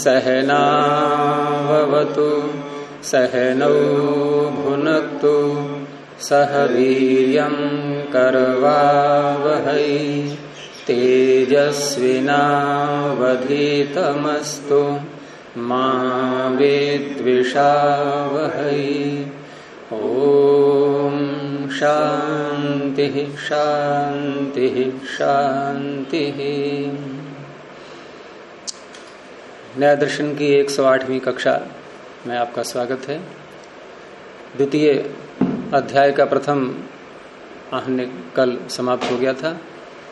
सहनावतु सहनौ भुनक्तु सह वीर्यं करवावहै तेजस्विनावधीतमस्तु मा विद्विषावहै। ओम शांति शांति शांति। न्याय दर्शन की 108वीं कक्षा में आपका स्वागत है। द्वितीय अध्याय का प्रथम आहनिक कल समाप्त हो गया था,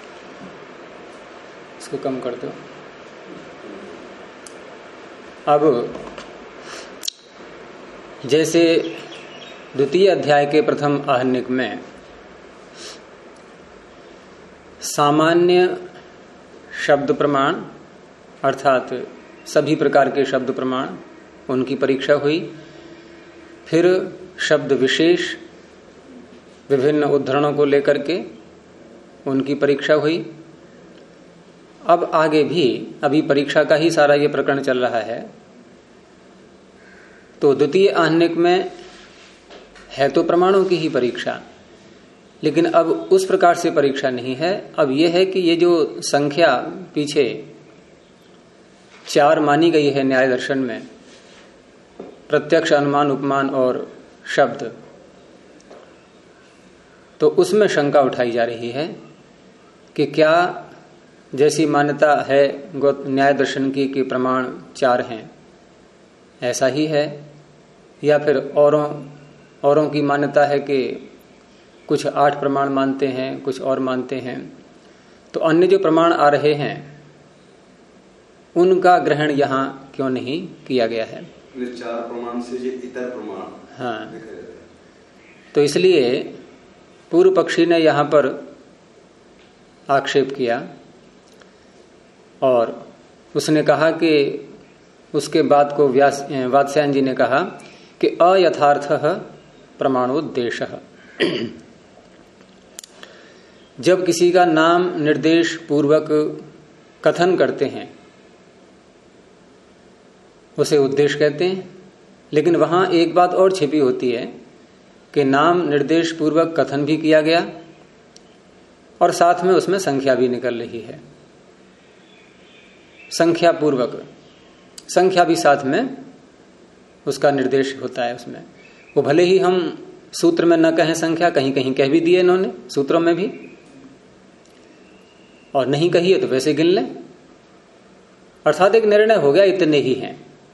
इसको कम कर दो। अब जैसे द्वितीय अध्याय के प्रथम आहनिक में सामान्य शब्द प्रमाण अर्थात सभी प्रकार के शब्द प्रमाण उनकी परीक्षा हुई, फिर शब्द विशेष विभिन्न उद्धरणों को लेकर के उनकी परीक्षा हुई। अब आगे भी अभी परीक्षा का ही सारा ये प्रकरण चल रहा है। तो द्वितीय आहनिक में है तो प्रमाणों की ही परीक्षा, लेकिन अब उस प्रकार से परीक्षा नहीं है। अब यह है कि ये जो संख्या पीछे 4 मानी गई है न्याय दर्शन में, प्रत्यक्ष, अनुमान, उपमान और शब्द, तो उसमें शंका उठाई जा रही है कि क्या जैसी मान्यता है न्याय दर्शन की कि प्रमाण 4 हैं, ऐसा ही है, या फिर औरों की मान्यता है कि कुछ 8 प्रमाण मानते हैं, कुछ और मानते हैं। तो अन्य जो प्रमाण आ रहे हैं उनका ग्रहण यहाँ क्यों नहीं किया गया है? 4 प्रमाण से जो इतर प्रमाण, हाँ, तो इसलिए पूर्व पक्षी ने यहाँ पर आक्षेप किया और उसने कहा कि उसके बाद को वात्स्यायन जी ने कहा कि अयथार्थः प्रमाणोद्देशः। जब किसी का नाम निर्देश पूर्वक कथन करते हैं उसे उद्देश्य कहते हैं, लेकिन वहां एक बात और छिपी होती है कि नाम निर्देश पूर्वक कथन भी किया गया और साथ में उसमें संख्या भी निकल रही है। संख्या पूर्वक, संख्या भी साथ में उसका निर्देश होता है उसमें। वो भले ही हम सूत्र में न कहें संख्या, कहीं कहीं कह भी दिए इन्होंने सूत्रों में भी, और नहीं कही है तो वैसे गिन लें, अर्थात एक निर्णय हो गया इतने ही हैं।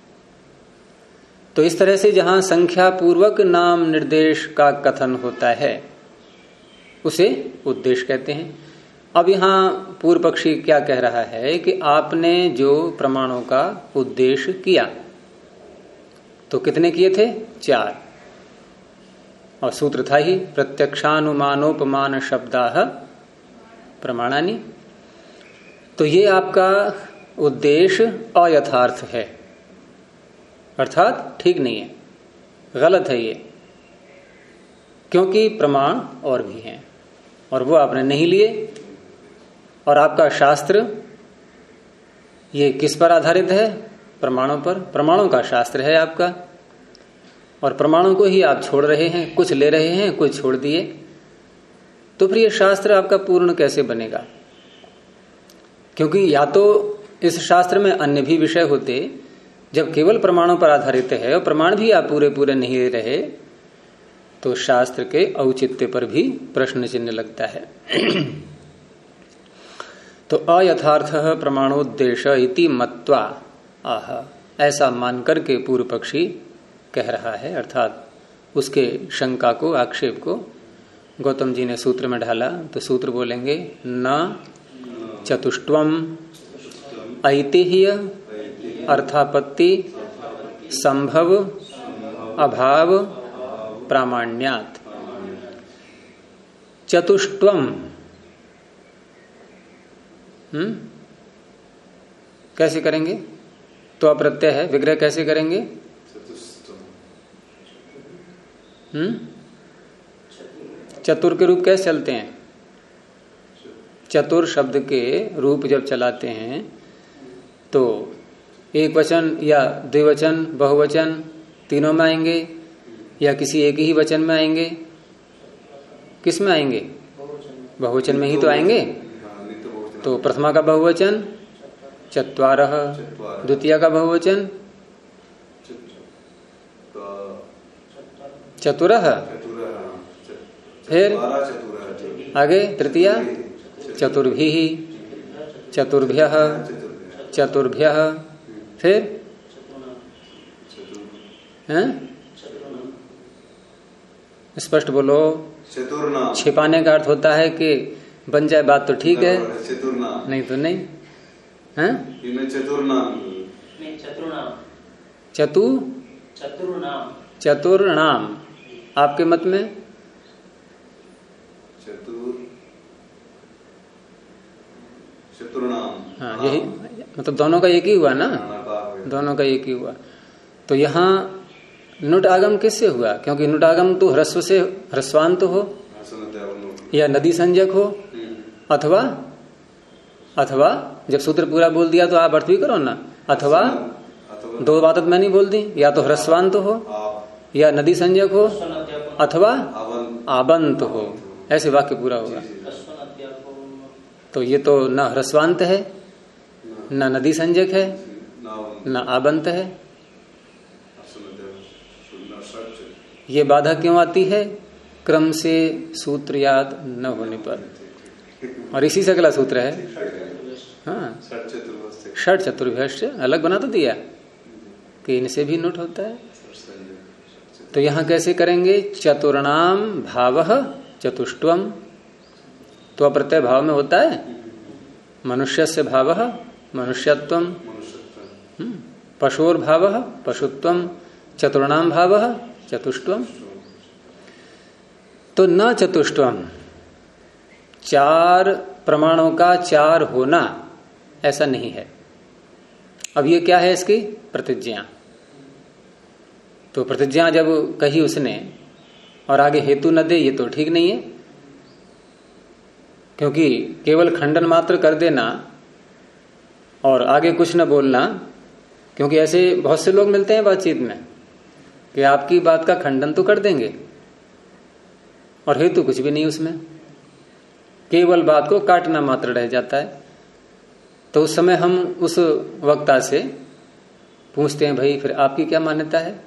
तो इस तरह से जहां संख्या पूर्वक नाम निर्देश का कथन होता है उसे उद्देश्य कहते हैं। अब यहां पूर्व पक्षी क्या कह रहा है कि आपने जो प्रमाणों का उद्देश्य किया तो कितने किए थे? 4, और सूत्र था ही प्रत्यक्षानुमानोपमान शब्दाः प्रमाणानि। तो ये आपका उद्देश्य अयथार्थ है, अर्थात ठीक नहीं है, गलत है ये, क्योंकि प्रमाण और भी हैं और वो आपने नहीं लिए। और आपका शास्त्र ये किस पर आधारित है? प्रमाणों पर। प्रमाणों का शास्त्र है आपका, और प्रमाणों को ही आप छोड़ रहे हैं, कुछ ले रहे हैं, कुछ छोड़ दिए। तो फिर ये शास्त्र आपका पूर्ण कैसे बनेगा? क्योंकि या तो इस शास्त्र में अन्य भी विषय होते, जब केवल प्रमाणों पर आधारित है और प्रमाण भी आप पूरे पूरे नहीं ले रहे, तो शास्त्र के औचित्य पर भी प्रश्न चिन्ह लगता है। तो अयथार्थः प्रमाणोद्देश इति मत्वा आह, ऐसा मान करके पूर्व पक्षी कह रहा है, अर्थात उसके शंका को, आक्षेप को गौतम जी ने सूत्र में ढाला। तो सूत्र बोलेंगे न चतुष्टवम ऐतिह्य अर्थापत्ति संभव अभाव प्रामाण्यात। चतुष्टवम कैसे करेंगे? तो अप्रत्यय है, विग्रह कैसे करेंगे? चतुर के रूप कैसे चलते हैं? चतुर शब्द के रूप जब चलाते हैं तो एक वचन या द्विवचन, बहुवचन तीनों में आएंगे या किसी एक ही वचन में आएंगे? किस में आएंगे? बहुवचन में ही तो आएंगे। तो प्रथमा का बहुवचन चत्वारः, द्वितीय का बहुवचन चतुरः, फिर आगे तृतीया चतुर्भिः, चतुर्भ्यः, चतुर्भ्यः, फिर हैं? स्पष्ट बोलो। छिपाने का अर्थ होता है कि बन जाए बात तो ठीक है, नहीं तो नहीं। हैं? चतुर्नाम आपके मत में? हाँ, यही मतलब दोनों का एक ही हुआ ना, दोनों का एक ही हुआ। तो यहाँ नुट आगम किससे हुआ? क्योंकि नुट आगम तो ह्रस्व से ह्रस्वांत हो या नदी संज्ञक हो, अथवा अथवा जब सूत्र पूरा बोल दिया तो आप अर्थ भी करो ना, अथवा दो बात मैंने बोल दी, या तो ह्रस्वांत हो या नदी संज्ञक हो अथवा आबंत हो, ऐसे वाक्य पूरा होगा। तो ये तो न ह्रस्वांत है, न नदी संज्ञक है, न आबंत है। ये बाधा क्यों आती है? क्रम से सूत्र याद न होने पर। और इसी से अगला सूत्र है, हाँ, षट चतुर्भ्यश्च अलग बना तो दिया कि इनसे भी नोट होता है। तो यहां कैसे करेंगे? चतुर्णाम भावः चतुष्टवम, तो प्रत्यय भाव में होता है। मनुष्यस्य भावः मनुष्यत्वम, पशोर भावः पशुत्वम, चतुर्णाम भावः चतुष्टवम। तो न चतुष्टवम, चार प्रमाणों का चार होना ऐसा नहीं है। अब ये क्या है? इसकी प्रतिज्ञा। तो प्रतिज्ञा जब कही उसने और आगे हेतु न दे, ये तो ठीक नहीं है। क्योंकि केवल खंडन मात्र कर देना और आगे कुछ न बोलना, क्योंकि ऐसे बहुत से लोग मिलते हैं बातचीत में कि आपकी बात का खंडन तो कर देंगे और हेतु कुछ भी नहीं उसमें, केवल बात को काटना मात्र रह जाता है। तो उस समय हम उस वक्ता से पूछते हैं, भाई फिर आपकी क्या मान्यता है?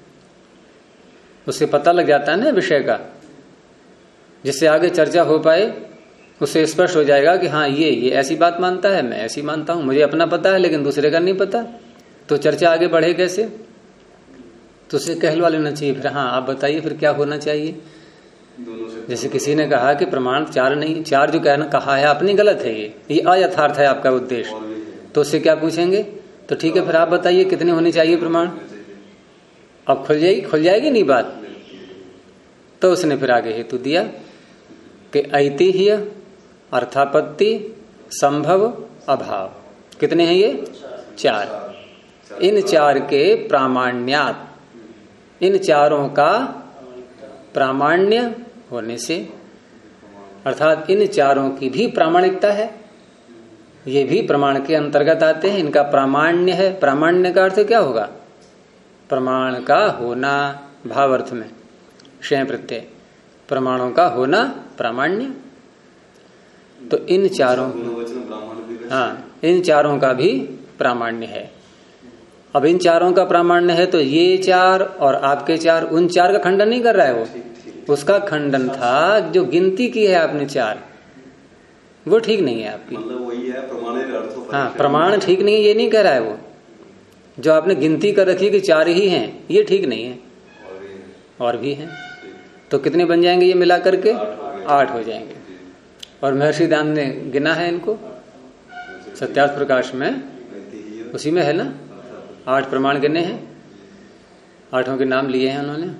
उससे पता लग जाता है ना विषय का, जिससे आगे चर्चा हो पाए। उससे स्पष्ट हो जाएगा कि हाँ ये ऐसी बात मानता है, मैं ऐसी मानता हूं, मुझे अपना पता है लेकिन दूसरे का नहीं पता, तो चर्चा आगे बढ़े कैसे? तो उसे कहलवा लेना चाहिए। फिर हाँ आप बताइए फिर क्या होना चाहिए? जैसे किसी ने कहा कि प्रमाण चार नहीं, चार जो कहना कहा है आपने गलत है, ये अयथार्थ है आपका उद्देश्य, तो उससे क्या पूछेंगे? तो ठीक है फिर आप बताइए कितने होने चाहिए प्रमाण? अब खुल जाएगी नहीं बात। तो उसने फिर आगे हेतु दिया कि ऐतिह्य, अर्थापत्ति, संभव, अभाव। कितने हैं ये? चार। इन चार के प्रामाण्यात, इन चारों का प्रामाण्य होने से, अर्थात इन चारों की भी प्रामाणिकता है, ये भी प्रमाण के अंतर्गत आते हैं, इनका प्रामाण्य है। प्रामाण्य का अर्थ क्या होगा? प्रमाण का होना, भाव अर्थ में क्षय प्रत्यय, प्रमाणों का होना प्रामाण्य। तो इन चारों, हाँ, इन चारों का भी प्रामाण्य है। अब इन चारों का प्रामाण्य है तो ये चार और आपके चार, उन चार का खंडन नहीं कर रहा है वो, उसका खंडन था जो गिनती की है आपने चार, वो ठीक नहीं है आपकी। मतलब वही है प्रमाण, हाँ प्रमाण ठीक नहीं है ये नहीं कह रहा है वो, जो आपने गिनती कर रखी कि चार ही हैं, ये ठीक नहीं है, और भी हैं। तो कितने बन जाएंगे ये मिला करके? 8 हो जाएंगे। और महर्षि दान ने गिना है इनको सत्यार्थ प्रकाश में, उसी में है ना, 8 प्रमाण गिने हैं, 8 के नाम लिए हैं उन्होंने।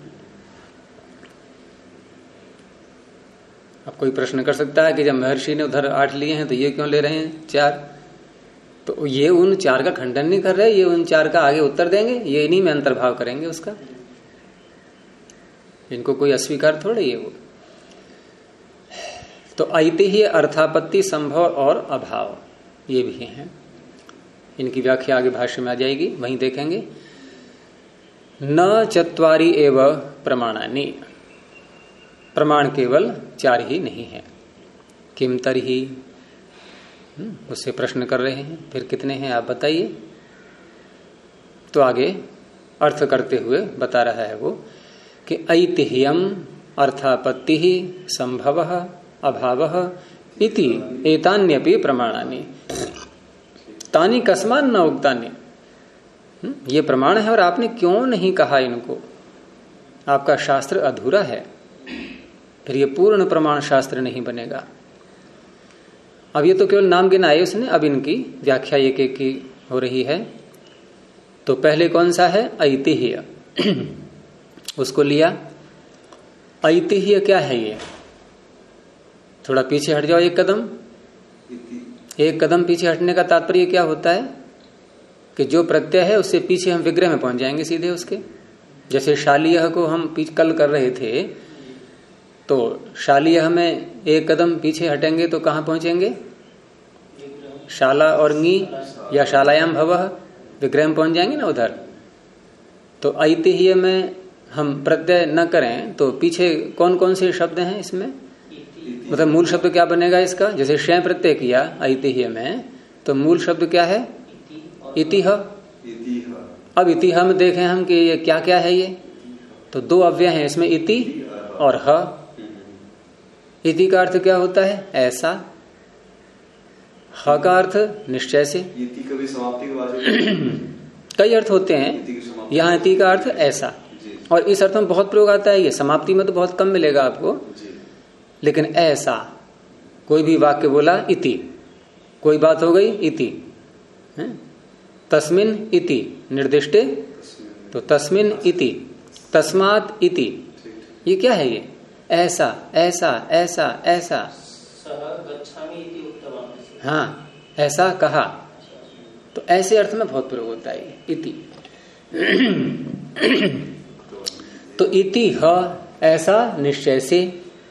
अब कोई प्रश्न कर सकता है कि जब महर्षि ने उधर 8 लिए हैं तो ये क्यों ले रहे हैं 4? तो ये उन 4 का खंडन नहीं कर रहे, ये उन 4 का आगे उत्तर देंगे, ये इन्हीं में अंतर्भाव करेंगे उसका। इनको कोई अस्वीकार थोड़े ये वो। तो ऐतिह्य, अर्थापत्ति, संभव और अभाव ये भी हैं। इनकी व्याख्या आगे भाष्य में आ जाएगी, वहीं देखेंगे। न चत्वारि एव प्रमाणानि, प्रमाण केवल 4 ही नहीं है। किम तर्हि, उससे प्रश्न कर रहे हैं, फिर कितने हैं आप बताइए। तो आगे अर्थ करते हुए बता रहा है वो कि ऐतिह्यम अर्थापत्ति संभव अभाव इति एतान्यपि प्रमाणानि तानि कस्मान न उक्तानि। ये प्रमाण है और आपने क्यों नहीं कहा इनको, आपका शास्त्र अधूरा है, फिर ये पूर्ण प्रमाण शास्त्र नहीं बनेगा। अब ये तो केवल नाम गिनाए उसने, अब इनकी व्याख्या एक एक की हो रही है। तो पहले कौन सा है, ऐतिह्य, उसको लिया। ऐतिह्य क्या है, ये थोड़ा पीछे हट जाओ एक कदम। एक कदम पीछे हटने का तात्पर्य क्या होता है कि जो प्रत्यय है उससे पीछे हम विग्रह में पहुंच जाएंगे सीधे उसके। जैसे शालीय को हम कल कर रहे थे, तो शालीय में एक कदम पीछे हटेंगे तो कहां पहुंचेंगे, शाला और नी या शालायाम भवः, विग्रह में पहुंच जाएंगे ना उधर। तो ऐतिह्य में हम प्रत्यय न करें तो पीछे कौन कौन से शब्द हैं इसमें, मतलब मूल शब्द क्या बनेगा इसका। जैसे शय प्रत्यय किया ऐतिह्य में तो मूल शब्द क्या है, इतिह। अब इतिह में देखें हम कि ये क्या क्या है, ये तो 2 अव्यय हैं इसमें, इति और ह। इति का अर्थ क्या होता है, ऐसा। ह का अर्थ निश्चय से। इति कभी समाप्ति के वाचक कई अर्थ होते हैं, यहाँ इति का अर्थ ऐसा, और इस अर्थ में बहुत प्रयोग आता है। ये समाप्ति में तो बहुत कम मिलेगा आपको, लेकिन ऐसा कोई भी वाक्य बोला इति, कोई बात हो गई इति, तस्मिन इति निर्दिष्टे, तो तस्मिन इति, तस्मात् इति, ये क्या है, ये ऐसा ऐसा ऐसा ऐसा। हाँ, ऐसा कहा, तो ऐसे अर्थ में बहुत प्रयोग होता है इति। तो इति ह ऐसा निश्चय से,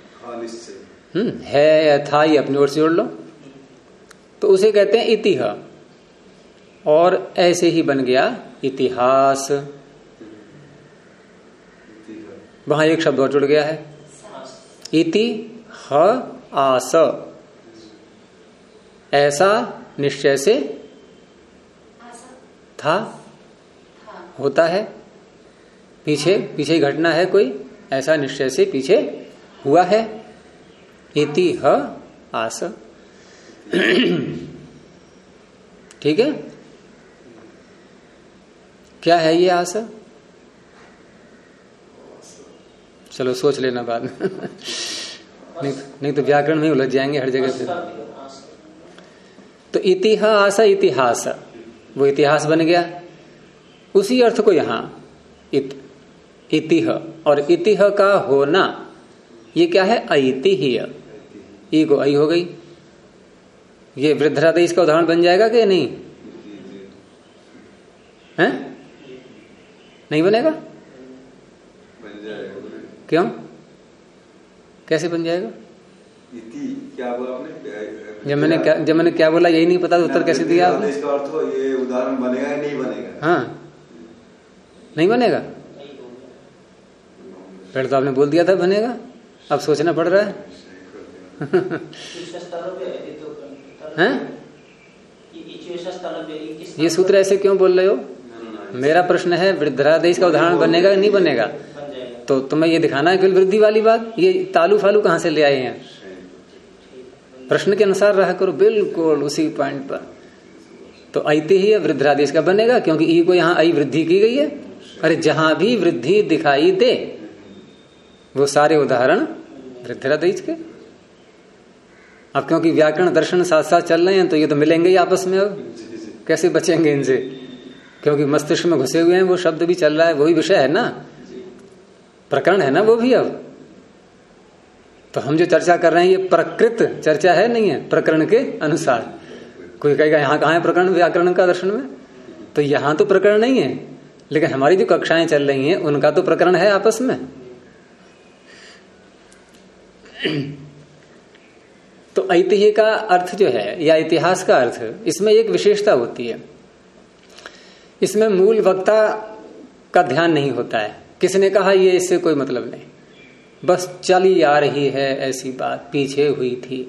है या था ये अपनी ओर से जोड़ लो, तो उसे कहते हैं इतिह। और ऐसे ही बन गया इतिहास, वहां एक शब्द और जुड़ गया है, इति ह आस, ऐसा निश्चय से था, होता है, पीछे पीछे ही घटना है कोई, ऐसा निश्चय से पीछे हुआ है, इति ह आस। ठीक है, क्या है ये आस, चलो सोच लेना बाद में। नहीं तो व्याकरण में ही उलझ जाएंगे हर जगह पे। तो इतिह आस, इतिहास, वो इतिहास बन गया। उसी अर्थ को यहां इतिह, और इतिह का होना ये क्या है, ऐतिह्य, ई को आई हो गई। ये वृद्धरादेश का उदाहरण बन जाएगा कि नहीं, हैं? नहीं बनेगा? क्यों, कैसे बन जाएगा? इति क्या बोला आपने? जब मैंने क्या बोला यही नहीं पता, उत्तर कैसे दिया आपने? इसका अर्थ हो, ये उदाहरण बनेगा या नहीं बनेगा? हाँ, नहीं बनेगा। पहले तो आपने बोल दिया था बनेगा, अब सोचना पड़ रहा है। हैं? ये सूत्र ऐसे क्यों बोल रहे हो? मेरा प्रश्न है वृद्धरादेश का उदाहरण बनेगा या नहीं बनेगा? तो तुम्हें ये दिखाना है केवल वृद्धि वाली बात, ये तालू फालू कहां से ले आए हैं? प्रश्न के अनुसार रहा करो, बिल्कुल उसी पॉइंट पर। तो ऐतिह्य वृद्धरादेश का बनेगा क्योंकि ई को यहाँ आई वृद्धि की गई है। अरे जहां भी वृद्धि दिखाई दे वो सारे उदाहरण वृद्धरादेश के। अब क्योंकि व्याकरण दर्शन साथ साथ चल रहे हैं तो ये तो मिलेंगे ही आपस में, अब कैसे बचेंगे इनसे? क्योंकि मस्तिष्क में घुसे हुए हैं, वो शब्द भी चल रहा है, वही विषय है ना, प्रकरण है ना वो भी। अब तो हम जो चर्चा कर रहे हैं ये प्रकृत चर्चा है, नहीं है प्रकरण के अनुसार। कोई कहेगा यहाँ कहाँ है प्रकरण व्याकरण का दर्शन में? तो यहाँ तो प्रकरण नहीं है, लेकिन हमारी जो कक्षाएं चल रही हैं उनका तो प्रकरण है आपस में। तो ऐतिह्य का अर्थ जो है या इतिहास का अर्थ, इसमें एक विशेषता होती है इसमें मूल वक्ता का ध्यान नहीं होता है, किसने कहा ये इससे कोई मतलब नहीं, बस चली आ रही है ऐसी बात, पीछे हुई थी।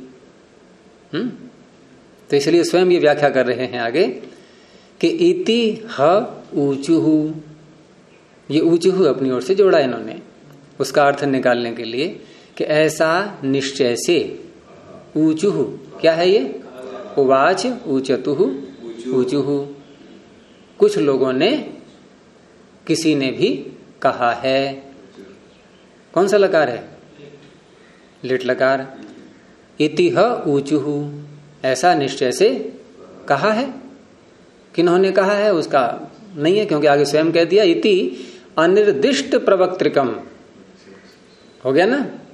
तो इसलिए स्वयं ये व्याख्या कर रहे हैं आगे कि इति ह ऊचुहु, ये ऊचुहु अपनी ओर से जोड़ा इन्होंने उसका अर्थ निकालने के लिए कि ऐसा निश्चय से। ऊचुहु क्या है ये? उवाच ऊचतुहु ऊचुहु, कुछ लोगों ने, किसी ने भी कहा है। कौन सा लकार है? लिट लकार। इति ह ऊचुहु, ऐसा निश्चय से कहा है। किन्होंने कहा है उसका नहीं है, क्योंकि आगे स्वयं कह दिया इति अनिर्दिष्ट प्रवक्तृकम, हो गया ना,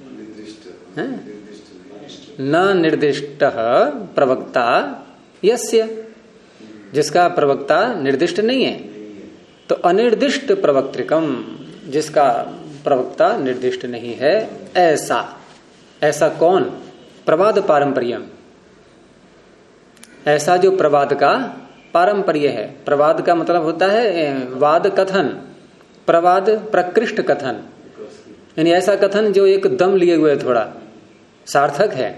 न निर्दिष्ट प्रवक्ता यस्य, जिसका प्रवक्ता निर्दिष्ट नहीं है, तो अनिर्दिष्ट प्रवक्तृकम, जिसका प्रवक्ता निर्दिष्ट नहीं है, ऐसा। ऐसा कौन? प्रवाद पारंपरियम, ऐसा जो प्रवाद का पारंपर्य है। प्रवाद का मतलब होता है वाद कथन, प्रवाद प्रकृष्ट कथन, यानी ऐसा कथन जो एक दम लिए हुए थोड़ा सार्थक है।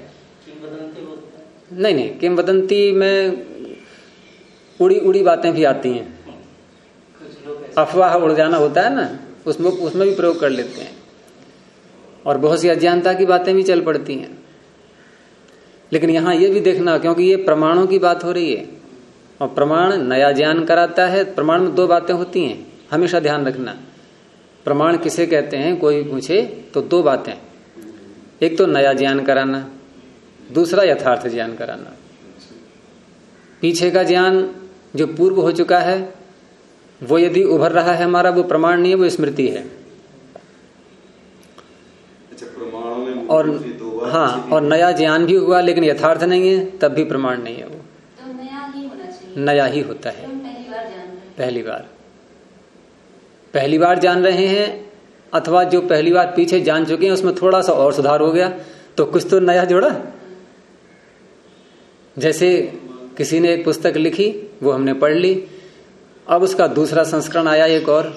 नहीं, किंवदंती में उड़ी उड़ी बातें भी आती हैं, अफवाह उड़ जाना होता है ना, उसमें भी प्रयोग कर लेते हैं, और बहुत सी अज्ञानता की बातें भी चल पड़ती हैं। लेकिन यहां ये भी देखना, क्योंकि ये प्रमाणों की बात हो रही है और प्रमाण नया ज्ञान कराता है। प्रमाण में दो बातें होती हैं, हमेशा ध्यान रखना। प्रमाण किसे कहते हैं, कोई पूछे तो दो बातें, एक तो नया ज्ञान कराना, दूसरा यथार्थ ज्ञान कराना। पीछे का ज्ञान जो पूर्व हो चुका है वो यदि उभर रहा है हमारा, वो प्रमाण नहीं है, वो स्मृति है। और हाँ, और नया ज्ञान भी हुआ लेकिन यथार्थ नहीं है, तब भी प्रमाण नहीं है, वो तो नया ही होना चाहिए। नया ही होता है। पहली बार जान रहे हैं, अथवा जो पहली बार पीछे जान चुके हैं उसमें थोड़ा सा और सुधार हो गया तो कुछ तो नया जोड़ा। जैसे किसी ने एक पुस्तक लिखी, वो हमने पढ़ ली, अब उसका दूसरा संस्करण आया एक और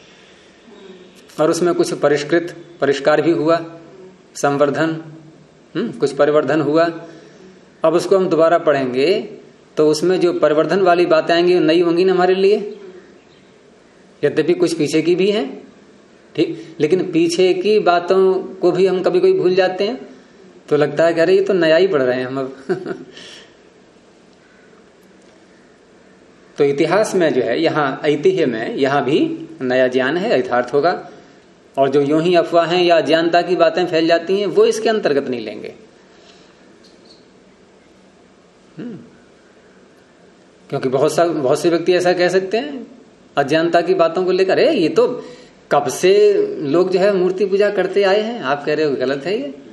उसमें कुछ परिष्कार भी हुआ, संवर्धन, कुछ परिवर्धन हुआ। अब उसको हम दोबारा पढ़ेंगे तो उसमें जो परिवर्धन वाली बातें आएंगी वो नई होंगी ना हमारे लिए, यद्यपि कुछ पीछे की भी हैं, ठीक, लेकिन पीछे की बातों को भी हम कभी कभी भूल जाते हैं, तो लगता है कि अरे ये तो नया ही पढ़ रहे हैं हम अब। तो इतिहास में जो है, यहाँ ऐतिह्य में, यहाँ भी नया ज्ञान है, यथार्थ होगा। और जो यूं ही अफवाहें या अज्ञानता की बातें फैल जाती हैं वो इसके अंतर्गत नहीं लेंगे। क्योंकि बहुत से व्यक्ति ऐसा कह सकते हैं अज्ञानता की बातों को लेकर, ये तो कब से लोग जो है मूर्ति पूजा करते आए हैं, आप कह रहे हो गलत है ये,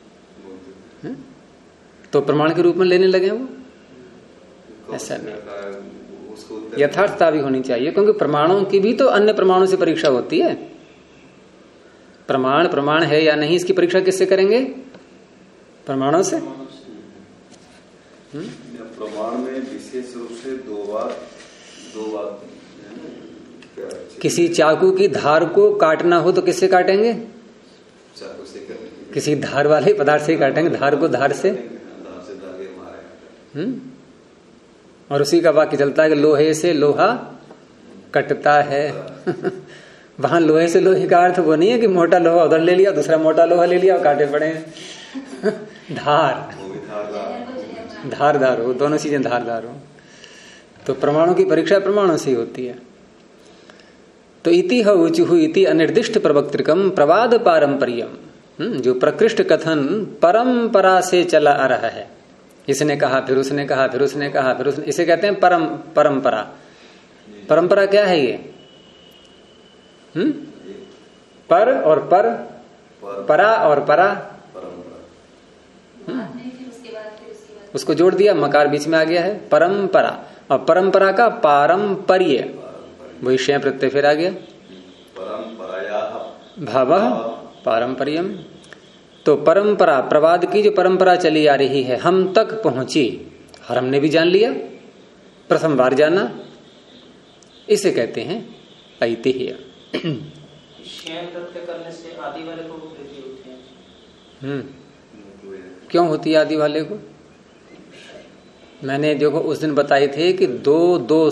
तो प्रमाण के रूप में लेने लगे वो। ऐसा नहीं, यथार्थता भी होनी चाहिए, क्योंकि प्रमाणों की भी तो अन्य प्रमाणों से परीक्षा होती है। प्रमाण है या नहीं, इसकी परीक्षा किससे करेंगे? प्रमाणों से। प्रमाण में विशेष रूप से दो बात किसी चाकू की धार को काटना हो तो किससे काटेंगे? चाकू से करेंगे, किसी धार वाले पदार्थ से काटेंगे, धार को धार से। और उसी का वाक्य चलता है कि लोहे से लोहा कटता है। वहां लोहे से लोहे का अर्थ वो नहीं है कि मोटा लोहा उधर ले लिया, दूसरा मोटा लोहा ले लिया और काटे पड़े। धारदार हो, दोनों चीजें धारदार हो। तो प्रमाणों की परीक्षा प्रमाणों से ही होती है। तो इति ह ऊचुहु इति अनिर्दिष्ट प्रवक्तृकम प्रवाद पारंपरियम, जो प्रकृष्ट कथन परंपरा से चला आ रहा है। इसने कहा, फिर उसने कहा, फिर उसने कहा, फिर उसने, इसे कहते हैं परंपरा। परंपरा क्या है ये? पर और पर, परा और परा, उसको जोड़ दिया, मकार बीच में आ गया है, परंपरा। और परंपरा का पारंपर्य, वही शय प्रत्यय फिर आ गया, भावः पारंपर्यम। तो परंपरा, प्रवाद की जो परंपरा चली आ रही है, हम तक पहुंची और हमने भी जान लिया, प्रथम बार जाना। इसे कहते हैं ऐतिह्य। स्वयं प्रत्यय करने से आदि वाले को वृद्धि होती है। क्यों होती है आदि वाले को? मैंने देखो उस दिन बताए थे कि दो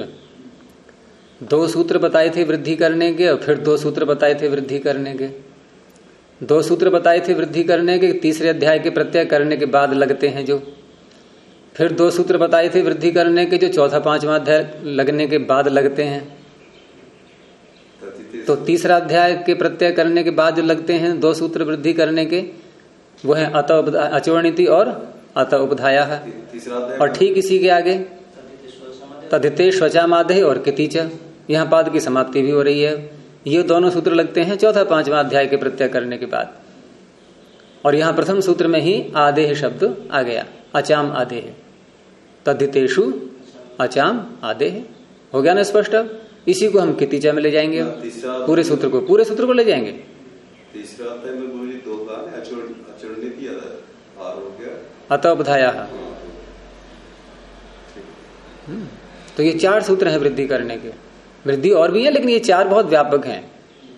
सूत्र बताए थे वृद्धि करने के, और फिर 2 सूत्र बताए थे वृद्धि करने के। 2 सूत्र बताए थे वृद्धि करने के, तीसरे अध्याय के प्रत्यय करने के बाद लगते हैं जो। फिर 2 सूत्र बताए थे वृद्धि करने के, जो चौथा 5वां अध्याय लगने के बाद लगते हैं। तो तीसरा अध्याय के प्रत्यय करने के बाद जो लगते हैं 2 सूत्र वृद्धि करने के, वो है अतः अचवर्णिति और अतः उपधाया है। और ठीक इसी के आगे तदिते स्वचामादे और कितिच, यहाँ पाद की समाप्ति भी हो रही है। ये दोनों सूत्र लगते हैं चौथा 5वां अध्याय के प्रत्यय करने के बाद। और यहाँ प्रथम सूत्र में ही आदेह शब्द आ गया, अचाम आदेह, तद्धितेषु अचाम आदेह। हो गया ना स्पष्ट? इसी को हम कितिचा में ले जाएंगे, पूरे सूत्र को ले जाएंगे। तीसरा अध्याय में बोली 2 का अचरणिति आर हो गया, अतः उपधाया। तो ये 4 सूत्र हैं वृद्धि करने के। वृद्धि और भी है, लेकिन ये 4 बहुत व्यापक हैं।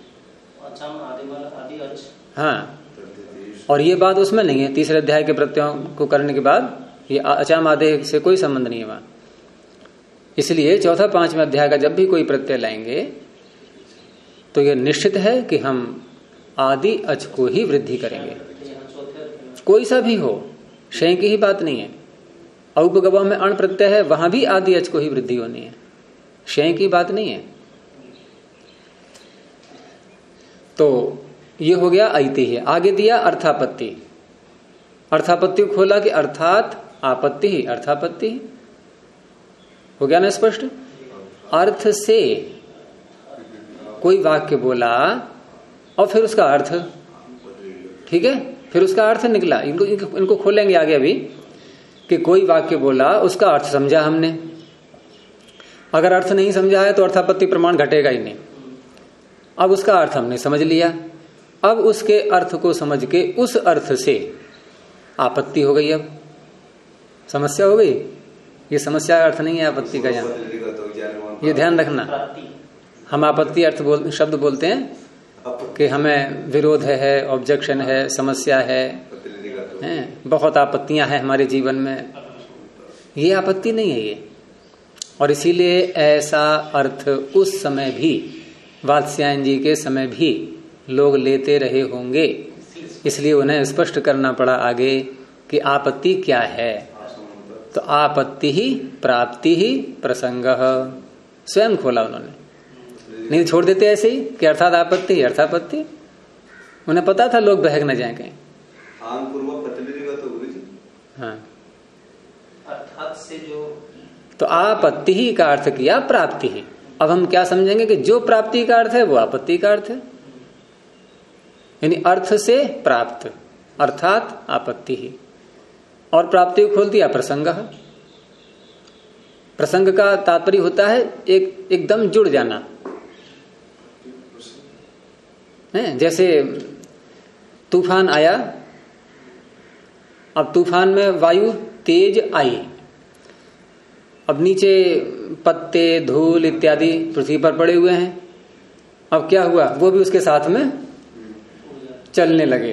हाँ, और ये बात उसमें नहीं है। तीसरे अध्याय के प्रत्ययों को करने के बाद ये अचाम आदेह से कोई संबंध नहीं है वहां। इसलिए चौथा 5वां अध्याय का जब भी कोई प्रत्यय लाएंगे तो यह निश्चित है कि हम आदि अच को ही वृद्धि करेंगे, कोई सा भी हो। शय की ही बात नहीं है। औपगव में अण प्रत्यय है, वहां भी आदि अच को ही वृद्धि होनी है, शय की बात नहीं है। तो ये हो गया ऐतिह्य। आगे दिया अर्थापत्ति। अर्थापत्ति को खोला कि अर्थात आपत्ति ही अर्थापत्ति हो गया ना स्पष्ट? अर्थ से कोई वाक्य बोला और फिर उसका अर्थ, ठीक है, फिर उसका अर्थ निकला। इनको खोलेंगे आगे अभी कि कोई वाक्य बोला, उसका अर्थ समझा हमने। अगर अर्थ नहीं समझा है तो अर्थापत्ति प्रमाण घटेगा ही नहीं। अब उसका अर्थ हमने समझ लिया, अब उसके अर्थ को समझ के उस अर्थ से आपत्ति हो गई। अब समस्या हो गई। ये समस्या का अर्थ नहीं है आपत्ति का, यहाँ ये ध्यान रखना। हम आपत्ति अर्थ शब्द बोलते हैं कि हमें विरोध है, ऑब्जेक्शन है, समस्या है, बहुत आपत्तियां हैं हमारे जीवन में। ये आपत्ति नहीं है ये। और इसीलिए ऐसा अर्थ उस समय भी, वात्स्यायन जी के समय भी लोग लेते रहे होंगे। इसलिए उन्हें स्पष्ट करना पड़ा आगे कि आपत्ति क्या है। तो आपत्ति ही प्राप्ति ही प्रसंग, स्वयं खोला उन्होंने। नहीं छोड़ देते ऐसे ही कि अर्थात आपत्ति अर्थापत्ति। उन्हें पता था लोग बहक न जाए कहीं। हाँ, अर्थात से जो, तो आपत्ति ही का अर्थ किया प्राप्ति ही। अब हम क्या समझेंगे कि जो प्राप्ति का अर्थ है वो आपत्ति का अर्थ है, यानी अर्थ से प्राप्त अर्थात आपत्ति ही। और प्राप्ति को खोल दिया प्रसंग। प्रसंग का तात्पर्य होता है एकदम जुड़ जाना है। जैसे तूफान आया, अब तूफान में वायु तेज आई, अब नीचे पत्ते धूल इत्यादि पृथ्वी पर पड़े हुए हैं। अब क्या हुआ, वो भी उसके साथ में चलने लगे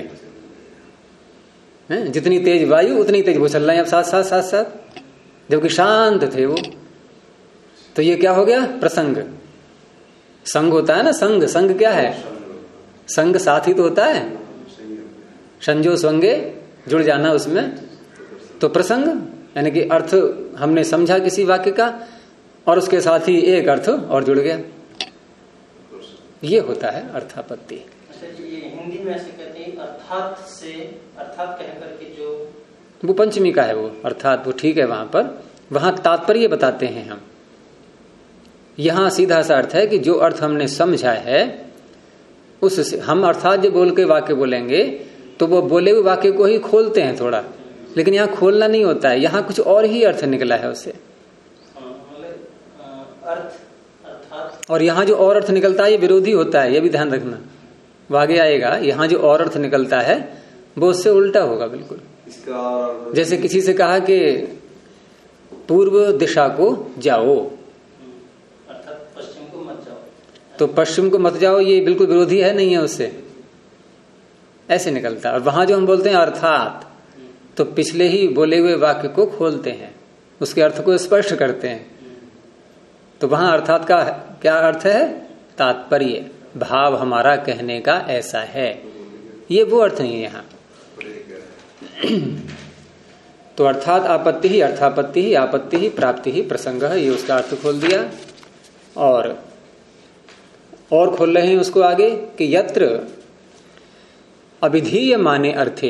हैं। जितनी तेज वायु उतनी तेज वो चल रहे हैं अब साथ साथ साथ साथ, जबकि शांत थे वो। तो ये क्या हो गया, प्रसंग। संग होता है ना, संग। संग क्या है, संग साथ ही तो होता है। संजो संगे, जुड़ जाना उसमें। तो प्रसंग यानी कि अर्थ हमने समझा किसी वाक्य का और उसके साथ ही एक अर्थ और जुड़ गया। ये होता है अर्थापत्ति। ये हिंदी में ऐसे कहते हैं अर्थात से, अर्थात कह करके जो वो पंचमी का है वो अर्थात, वो ठीक है। वहां तात्पर्य बताते हैं हम। यहां सीधा सा अर्थ है कि जो अर्थ हमने समझा है उससे हम अर्थात जो बोल के वाक्य बोलेंगे तो वो बोले हुए वाक्य को ही खोलते हैं थोड़ा, लेकिन यहाँ खोलना नहीं होता है, यहाँ कुछ और ही अर्थ निकला है उससे। और यहाँ जो और अर्थ निकलता है ये विरोधी होता है, ये भी ध्यान रखना। वो आगे आएगा, यहाँ जो और अर्थ निकलता है वो उससे उल्टा होगा बिल्कुल। जैसे किसी से कहा कि पूर्व दिशा को जाओ, तो पश्चिम को मत जाओ ये बिल्कुल विरोधी है नहीं है उससे, ऐसे निकलता है। और वहां जो हम बोलते हैं अर्थात, तो पिछले ही बोले हुए वाक्य को खोलते हैं, उसके अर्थ को स्पष्ट करते हैं। तो वहां अर्थात का क्या अर्थ है? तात्पर्य, भाव हमारा कहने का ऐसा है, ये वो अर्थ नहीं है यहां। तो अर्थात आपत्ति ही, अर्थापत्ति ही, आपत्ति ही, प्राप्ति ही, प्रसंग है, ये उसका अर्थ खोल दिया। और खोल रहे हैं उसको आगे कि यत्र अभिधीयमाने अर्थे,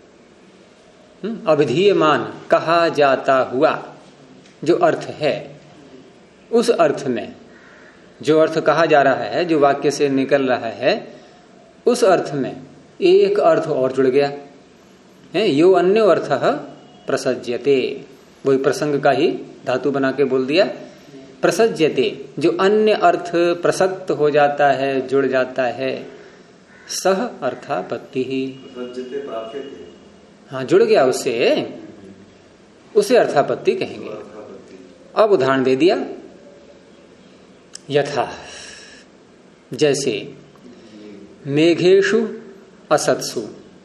अभिधीयमान कहा जाता हुआ जो अर्थ है, उस अर्थ में जो अर्थ कहा जा रहा है, जो वाक्य से निकल रहा है, उस अर्थ में एक अर्थ और जुड़ गया है। यो अन्यो अर्थः प्रसज्यते, वही प्रसंग का ही धातु बना के बोल दिया। प्रसज्यते, जो अन्य अर्थ प्रसक्त हो जाता है, जुड़ जाता है, सह अर्थापत्ति ही। हाँ, जुड़ गया उससे, उसे अर्थापत्ति कहेंगे। अब उदाहरण दे दिया, यथा जैसे मेघेषु असत्सु,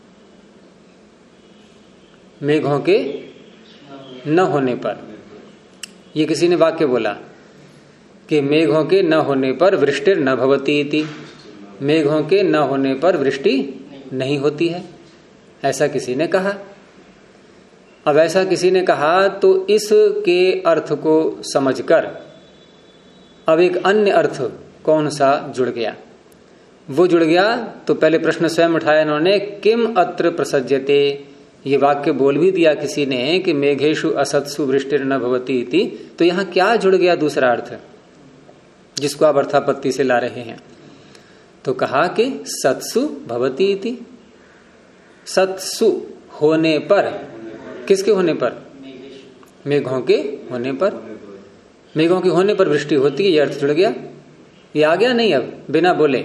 मेघों के न होने पर, ये किसी ने वाक्य बोला कि मेघों के न होने पर वृष्टिर न भवती इति, मेघों के न होने पर वृष्टि नहीं होती है, ऐसा किसी ने कहा। अब ऐसा किसी ने कहा तो इसके अर्थ को समझकर अब एक अन्य अर्थ कौन सा जुड़ गया, वो जुड़ गया। तो पहले प्रश्न स्वयं उठाया इन्होंने, किम अत्र प्रसज्यते, ये वाक्य बोल भी दिया किसी ने कि मेघेषु असत्सु वृष्टिर न भवती इति, तो यहां क्या जुड़ गया दूसरा अर्थ जिसको आप अर्थापत्ति से ला रहे हैं? तो कहा कि सत्सु भवती इति, सत्सु होने पर, किसके होने पर? मेघों के होने पर, मेघों के होने पर वृष्टि होती है, ये अर्थ जुड़ गया। ये आ गया नहीं अब बिना बोले,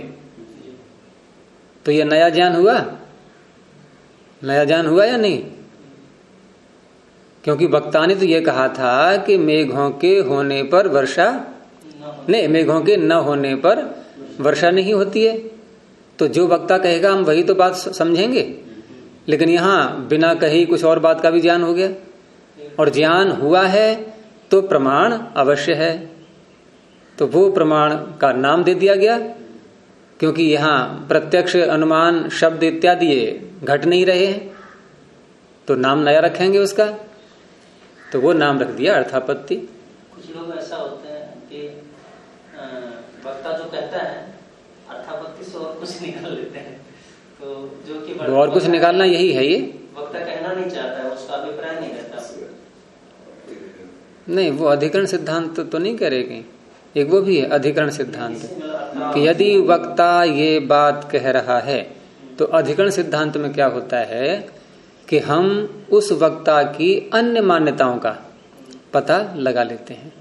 तो ये नया ज्ञान हुआ, नया ज्ञान हुआ या नहीं? क्योंकि वक्ता ने तो ये कहा था कि मेघों के होने पर वर्षा नहीं, मेघों के न होने पर वर्षा नहीं होती है। तो जो वक्ता कहेगा हम वही तो बात समझेंगे, लेकिन यहां बिना कही कुछ और बात का भी ज्ञान हो गया, और ज्ञान हुआ है तो प्रमाण अवश्य है, तो वो प्रमाण का नाम दे दिया गया। क्योंकि यहां प्रत्यक्ष अनुमान शब्द इत्यादि ये घट नहीं रहे हैं, तो नाम नया रखेंगे उसका, तो वो नाम रख दिया अर्थापत्ति। कुछ लोग ऐसा होते हैं कि वक्ता जो कहता है अर्थापत्ति से और कुछ निकाल लेते हैं, तो जो कि और कुछ निकालना यही है, ये वक्ता कहना नहीं चाहता है, उसका अभिप्राय नहीं रहता। नहीं, वो अधिकरण सिद्धांत तो नहीं करेगी, एक वो भी है अधिकरण सिद्धांत कि यदि वक्ता ये बात कह रहा है, तो अधिकरण सिद्धांत में क्या होता है कि हम उस वक्ता की अन्य मान्यताओं का पता लगा लेते हैं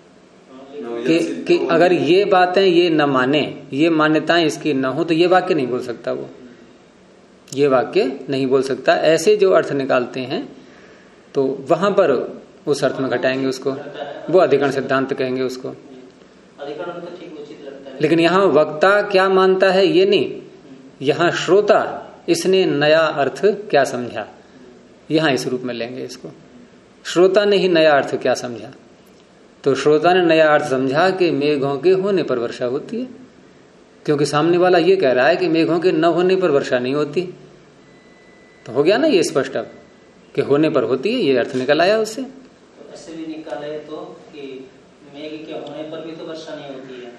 कि अगर ये बातें ये न माने, ये मान्यताएं इसकी न हो, तो ये वाक्य नहीं बोल सकता, वो ये वाक्य नहीं बोल सकता। ऐसे जो अर्थ निकालते हैं तो वहां पर उस अर्थ में घटाएंगे उसको, वो अधिकरण सिद्धांत कहेंगे उसको। अधिकरण तो ठीक उचित लगता है, लेकिन यहाँ वक्ता क्या मानता है ये नहीं, यहाँ श्रोता इसने नया अर्थ क्या समझा, यहाँ इस रूप में लेंगे इसको। श्रोता ने ही नया अर्थ क्या समझा, तो श्रोता ने नया अर्थ समझा कि मेघों के होने पर वर्षा होती है, क्योंकि सामने वाला ये कह रहा है कि मेघों के न होने पर वर्षा नहीं होती। तो हो गया ना ये स्पष्ट अब कि होने पर होती है, ये अर्थ निकल आया उससे। तो ऐसे भी निकाले तो कि मेघ के होने पर भी तो वर्षा नहीं होती है।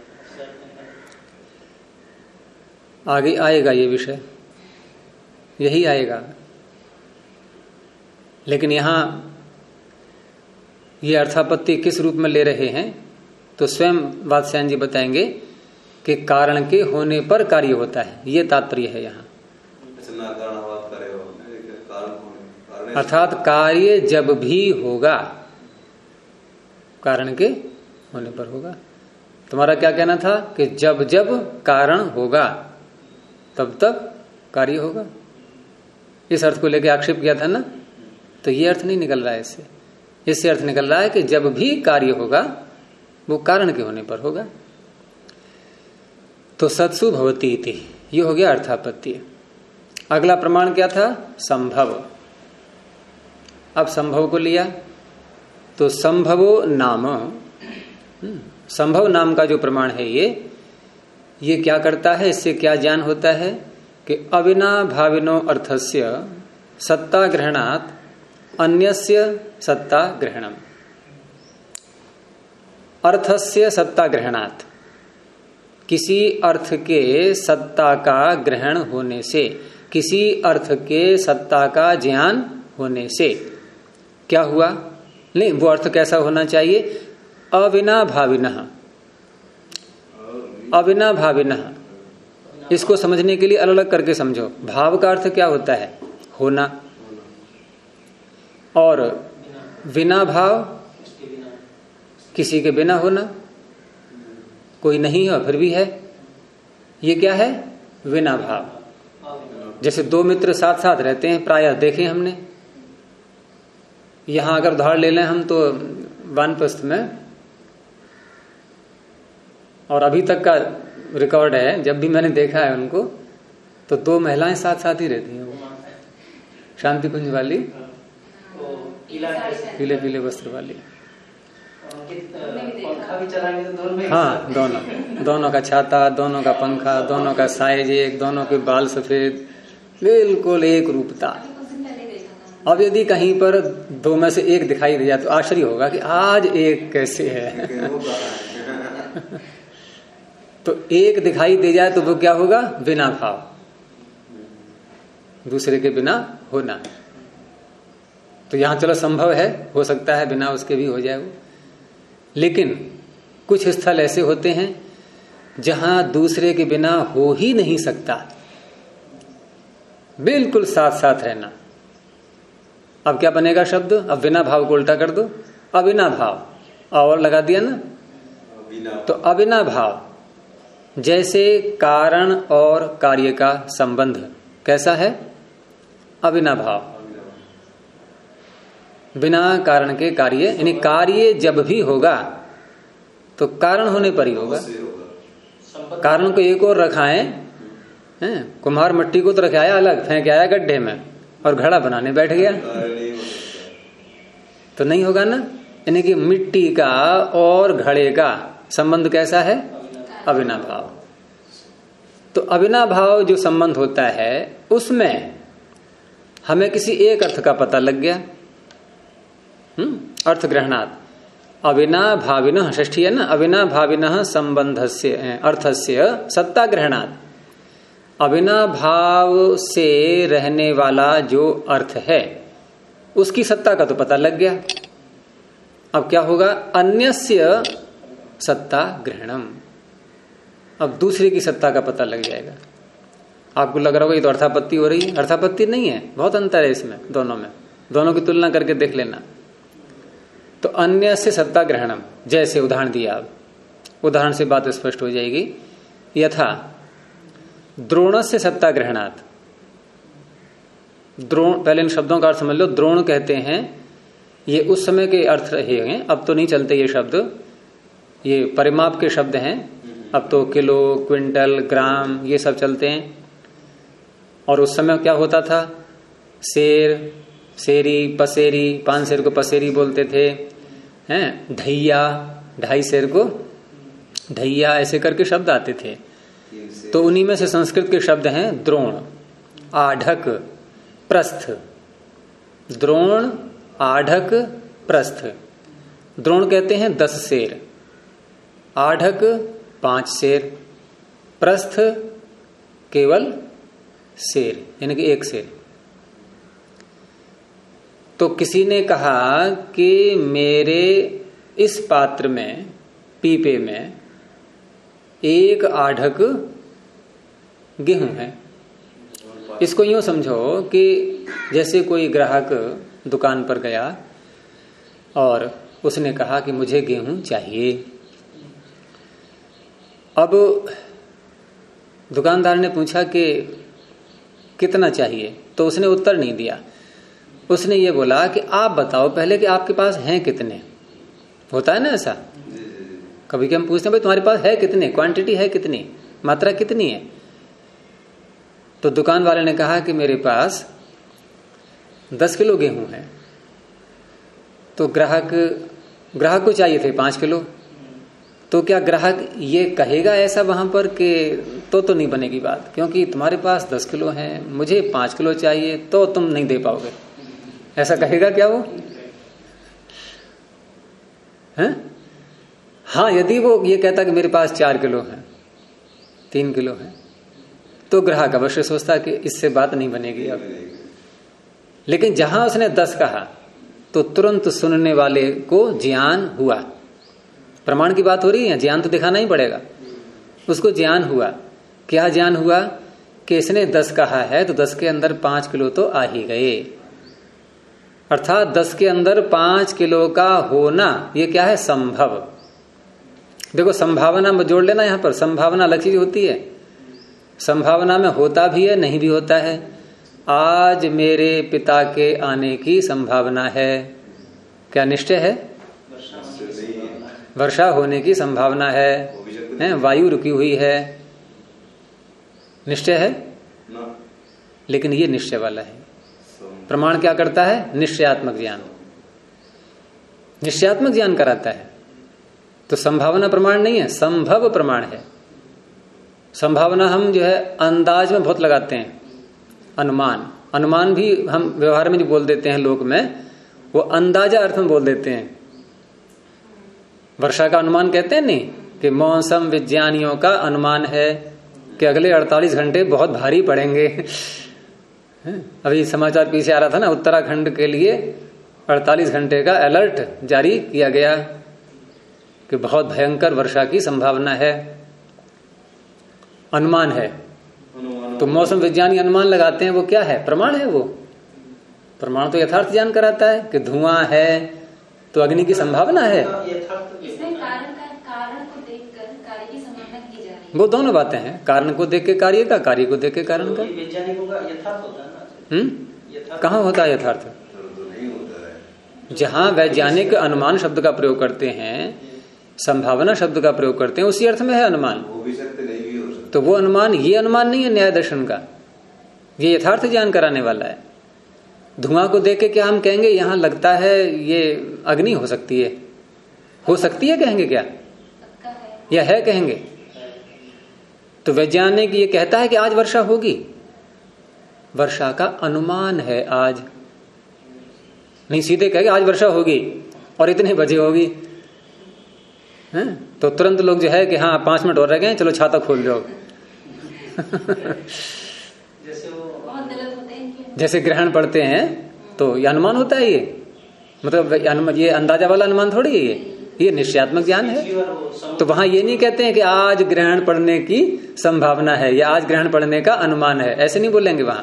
आगे आएगा ये विषय, यही आएगा। लेकिन यहां ये अर्थापत्ति किस रूप में ले रहे हैं, तो स्वयं वात्स्यायन जी बताएंगे कि कारण के होने पर कार्य होता है, ये तात्पर्य है यहाँ। अर्थात कार्य जब भी होगा, कारण के होने पर होगा। तुम्हारा क्या कहना था कि जब जब कारण होगा तब तब कार्य होगा, इस अर्थ को लेकर आक्षेप किया था ना। तो ये अर्थ नहीं निकल रहा है इससे, इससे अर्थ निकल रहा है कि जब भी कार्य होगा वो कारण के होने पर होगा। तो सत्सु भवति इति, ये हो गया अर्थापत्ति। अगला प्रमाण क्या था? संभव। अब संभव को लिया तो संभवो नाम, संभव नाम का जो प्रमाण है ये क्या करता है, इससे क्या ज्ञान होता है कि अविनाभाविनो अर्थस्य सत्ता ग्रहणात् अन्यस्य सत्ता ग्रहणम। अर्थस्य सत्ता ग्रहणात्, किसी अर्थ के सत्ता का ग्रहण होने से, किसी अर्थ के सत्ता का ज्ञान होने से क्या हुआ? नहीं, वो अर्थ कैसा होना चाहिए? अविनाभाविनः। अविनाभाविनः इसको समझने के लिए अलग अलग करके समझो। भाव का अर्थ क्या होता है? होना। और विना भाव, किसी के बिना होना, कोई नहीं है फिर भी है, ये क्या है? विना भाव। जैसे दो मित्र साथ साथ रहते हैं, प्रायः देखे हमने। यहां अगर उदाहरण ले लें हम तो वानप्रस्थ में, और अभी तक का रिकॉर्ड है, जब भी मैंने देखा है उनको तो दो महिलाएं साथ साथ ही रहती हैं। वो शांति कुंज वाली, पीले पीले वस्त्र वाली, पंखा भी चलाएंगे तो दोनों में, हाँ दोनों का छाता, दोनों का पंखा, दोनों का साइज एक, दोनों के बाल सफेद, बिल्कुल एक रूपता। अब यदि कहीं पर दो में से एक दिखाई दे जाए तो आश्चर्य होगा कि आज एक कैसे है। तो एक दिखाई दे जाए तो वो क्या होगा? बिना भाव, दूसरे के बिना होना। तो यहां चलो संभव है, हो सकता है बिना उसके भी हो जाए वो, लेकिन कुछ स्थल ऐसे होते हैं जहां दूसरे के बिना हो ही नहीं सकता, बिल्कुल साथ साथ रहना। अब क्या बनेगा शब्द? अब बिना भाव को उल्टा कर दो, अबिना भाव, और लगा दिया ना, तो अबिना भाव। जैसे कारण और कार्य का संबंध कैसा है? अबिना भाव। बिना कारण के कार्य, यानी कार्य जब भी होगा तो कारण होने पर ही होगा। कारण को एक और रखाएं, कुम्हार मिट्टी को तो रखाया अलग, फेंक आया गड्ढे में और घड़ा बनाने बैठ गया तो नहीं होगा ना। यानी कि मिट्टी का और घड़े का संबंध कैसा है? अविना भाव। तो अविना भाव जो संबंध होता है उसमें हमें किसी एक अर्थ का पता लग गया, अर्थ ग्रहणात् अविना भाविनः, षष्ठी है ना, अविना भाविनः संबंधस्य अर्थस्य सत्ता ग्रहणात्। अविना भाव से रहने वाला जो अर्थ है उसकी सत्ता का तो पता लग गया। अब क्या होगा? अन्यस्य सत्ता ग्रहणम। अब दूसरे की सत्ता का पता लग जाएगा। आपको लग रहा होगा ये तो अर्थापत्ति हो रही है, अर्थापत्ति नहीं है, बहुत अंतर है इसमें, दोनों में, दोनों की तुलना करके देख लेना। तो अन्य से सत्ता ग्रहणम, जैसे उदाहरण दिया, अब उदाहरण से बात स्पष्ट हो जाएगी। यथा द्रोण से सत्ता ग्रहणात्। द्रोण, पहले इन शब्दों का अर्थ समझ लो। द्रोण कहते हैं, ये उस समय के अर्थ रहे हैं, अब तो नहीं चलते ये शब्द, ये परिमाप के शब्द हैं। अब तो किलो, क्विंटल, ग्राम ये सब चलते हैं। और उस समय क्या होता था? शेर, शेरी, पसेरी, 5 शेर को पसेरी बोलते थे, हैं, ढैया, 2.5 शेर को ढैया, ऐसे करके शब्द आते थे। तो उन्हीं में से संस्कृत के शब्द हैं द्रोण, आढ़क, प्रस्थ। द्रोण, आढ़क, प्रस्थ। द्रोण कहते हैं 10 शेर, आढ़क 5 शेर, प्रस्थ केवल शेर, यानी कि 1 शेर। तो किसी ने कहा कि मेरे इस पात्र में, पीपे में 1 आढ़क गेहूं है। इसको यूं समझो कि जैसे कोई ग्राहक दुकान पर गया और उसने कहा कि मुझे गेहूं चाहिए। अब दुकानदार ने पूछा कि कितना चाहिए, तो उसने उत्तर नहीं दिया। उसने ये बोला कि आप बताओ पहले कि आपके पास हैं कितने। होता है ना ऐसा, कभी कभी हम पूछते हैं भाई तुम्हारे पास है कितने, क्वांटिटी है कितनी, मात्रा कितनी है? तो दुकान वाले ने कहा कि मेरे पास 10 किलो गेहूं है। तो ग्राहक को चाहिए थे 5 किलो। तो क्या ग्राहक ये कहेगा ऐसा वहां पर कि तो नहीं बनेगी बात, क्योंकि तुम्हारे पास 10 किलो है, मुझे 5 किलो चाहिए, तो तुम नहीं दे पाओगे, ऐसा कहेगा क्या वो? हैं? हाँ, यदि वो ये कहता कि मेरे पास 4 किलो है, 3 किलो है, तो ग्राहक अवश्य सोचता कि इससे बात नहीं बनेगी अब। लेकिन जहां उसने 10 कहा तो तुरंत सुनने वाले को ज्ञान हुआ। प्रमाण की बात हो रही है, ज्ञान तो दिखाना ही पड़ेगा। उसको ज्ञान हुआ। क्या ज्ञान हुआ? कि इसने 10 कहा है तो 10 के अंदर 5 किलो तो आ ही गए। अर्थात 10 के अंदर 5 किलो का होना ये क्या है? संभव। देखो, संभावना में जोड़ लेना, यहां पर संभावना अलग चीज होती है। संभावना में होता भी है, नहीं भी होता है। आज मेरे पिता के आने की संभावना है, क्या निश्चय है? वर्षा होने की संभावना है, वायु रुकी हुई है, निश्चय है। लेकिन ये निश्चय वाला है। प्रमाण क्या करता है? निश्चयात्मक ज्ञान, निश्चयात्मक ज्ञान कराता है। तो संभावना प्रमाण नहीं है, संभव प्रमाण है। संभावना हम जो है अंदाज में बहुत लगाते हैं, अनुमान भी हम व्यवहार में जो बोल देते हैं लोक में, वो अंदाजा अर्थ में बोल देते हैं। वर्षा का अनुमान कहते हैं नहीं, कि मौसम विज्ञानियों का अनुमान है कि अगले 48 घंटे बहुत भारी पड़ेंगे। अभी समाचार पीछे आ रहा था ना, उत्तराखंड के लिए 48 घंटे का अलर्ट जारी किया गया कि बहुत भयंकर वर्षा की संभावना है। अनुमान है। तो मौसम विज्ञानी अनुमान लगाते हैं, वो क्या है? प्रमाण है। वो प्रमाण तो यथार्थ ज्ञान कराता है कि धुआं है तो अग्नि की संभावना है। इसमें कारण को देखकर कार्य की संभावना की जा रही है। वो दोनों बातें हैं, कारण को देख के कार्य का, कार्य को देख के कारण का। वैज्ञानिकों का यथार्थ होता है ना? कहाँ होता है यथार्थ? जहां वैज्ञानिक अनुमान शब्द का प्रयोग करते हैं, संभावना शब्द का प्रयोग करते हैं, उसी अर्थ में है अनुमान। तो वो अनुमान, ये अनुमान नहीं है न्याय दर्शन का, ये यथार्थ ज्ञान कराने वाला है। धुआं को देख के क्या हम कहेंगे यहां लगता है ये अग्नि हो सकती है? हो सकती है कहेंगे क्या? या है कहेंगे? तो वैज्ञानिक ये कहता है कि आज वर्षा होगी, वर्षा का अनुमान है आज, नहीं सीधे कहेगा आज वर्षा होगी और इतने बजे होगी। हैं? तो तुरंत लोग जो है कि हाँ 5 मिनट और रह गए, चलो छाता खोल दो। जैसे ग्रहण पढ़ते हैं तो ये अनुमान होता है, ये मतलब ये अंदाजा वाला अनुमान थोड़ी है, ये निश्चयात्मक ज्ञान है। तो वहां ये नहीं कहते हैं कि आज ग्रहण पड़ने की संभावना है या आज ग्रहण पड़ने का अनुमान है, ऐसे नहीं बोलेंगे वहां।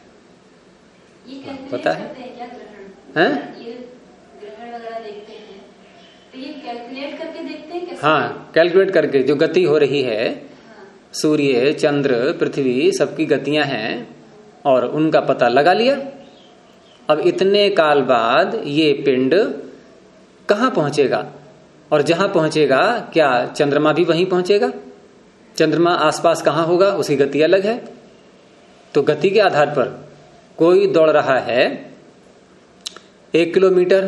पता है? हैं? ग्रहण वगैरह देखते हैं तो ये कैलकुलेट करके देखते हैं कैसे? हाँ, कैलकुलेट करके जो गति हो रही है, सूर्य, चंद्र, पृथ्वी, सबकी गतियां हैं और उनका पता लगा लिया। अब इतने काल बाद ये पिंड कहाँ पहुंचेगा, और जहां पहुंचेगा क्या चंद्रमा भी वहीं पहुंचेगा? चंद्रमा आसपास कहाँ होगा, उसकी गति अलग है। तो गति के आधार पर कोई दौड़ रहा है 1 किलोमीटर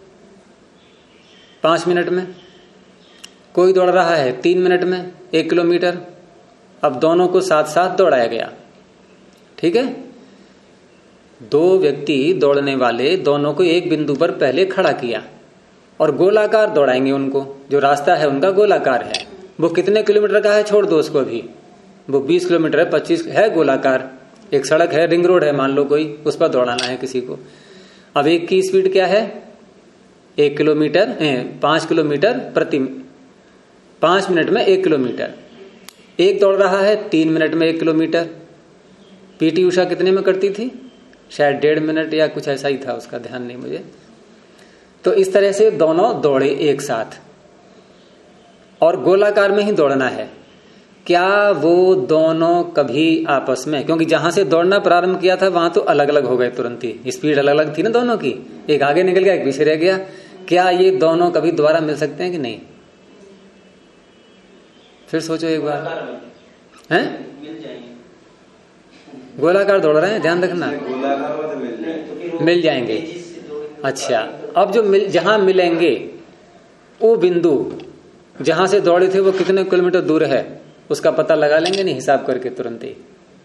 5 मिनट में, कोई दौड़ रहा है 3 मिनट में 1 किलोमीटर। अब दोनों को साथ साथ दौड़ाया गया, ठीक है। 2 व्यक्ति दौड़ने वाले दोनों को एक बिंदु पर पहले खड़ा किया और गोलाकार दौड़ाएंगे उनको। जो रास्ता है उनका गोलाकार है। वो कितने किलोमीटर का है छोड़ दो उसको, अभी वो 20 किलोमीटर है, 25 है, गोलाकार। एक सड़क है, रिंग रोड है मान लो कोई, उस पर दौड़ाना है किसी को। अब एक की स्पीड क्या है? 1 किलोमीटर 5 किलोमीटर प्रति 5 मिनट में 1 किलोमीटर। एक दौड़ रहा है 3 मिनट में 1 किलोमीटर। पीटी उषा कितने में करती थी? शायद 1.5 मिनट या कुछ ऐसा ही था, उसका ध्यान नहीं मुझे। तो इस तरह से दोनों दौड़े एक साथ और गोलाकार में ही दौड़ना है। क्या वो दोनों कभी आपस में, क्योंकि जहां से दौड़ना प्रारंभ किया था वहां तो अलग अलग हो गए तुरंत ही, स्पीड अलग अलग थी ना दोनों की, एक आगे निकल गया एक पीछे रह गया। क्या ये दोनों कभी दोबारा मिल सकते हैं कि नहीं? फिर सोचो एक बार। हैं? मिल जाएंगे। गोलाकार दौड़ रहे हैं, ध्यान रखना। गोलाकार वाले मिल जाए, मिल जाएंगे। अच्छा, अब जो जहां मिलेंगे वो बिंदु जहां से दौड़े थे वो कितने किलोमीटर दूर है उसका पता लगा लेंगे नहीं, हिसाब करके तुरंत ही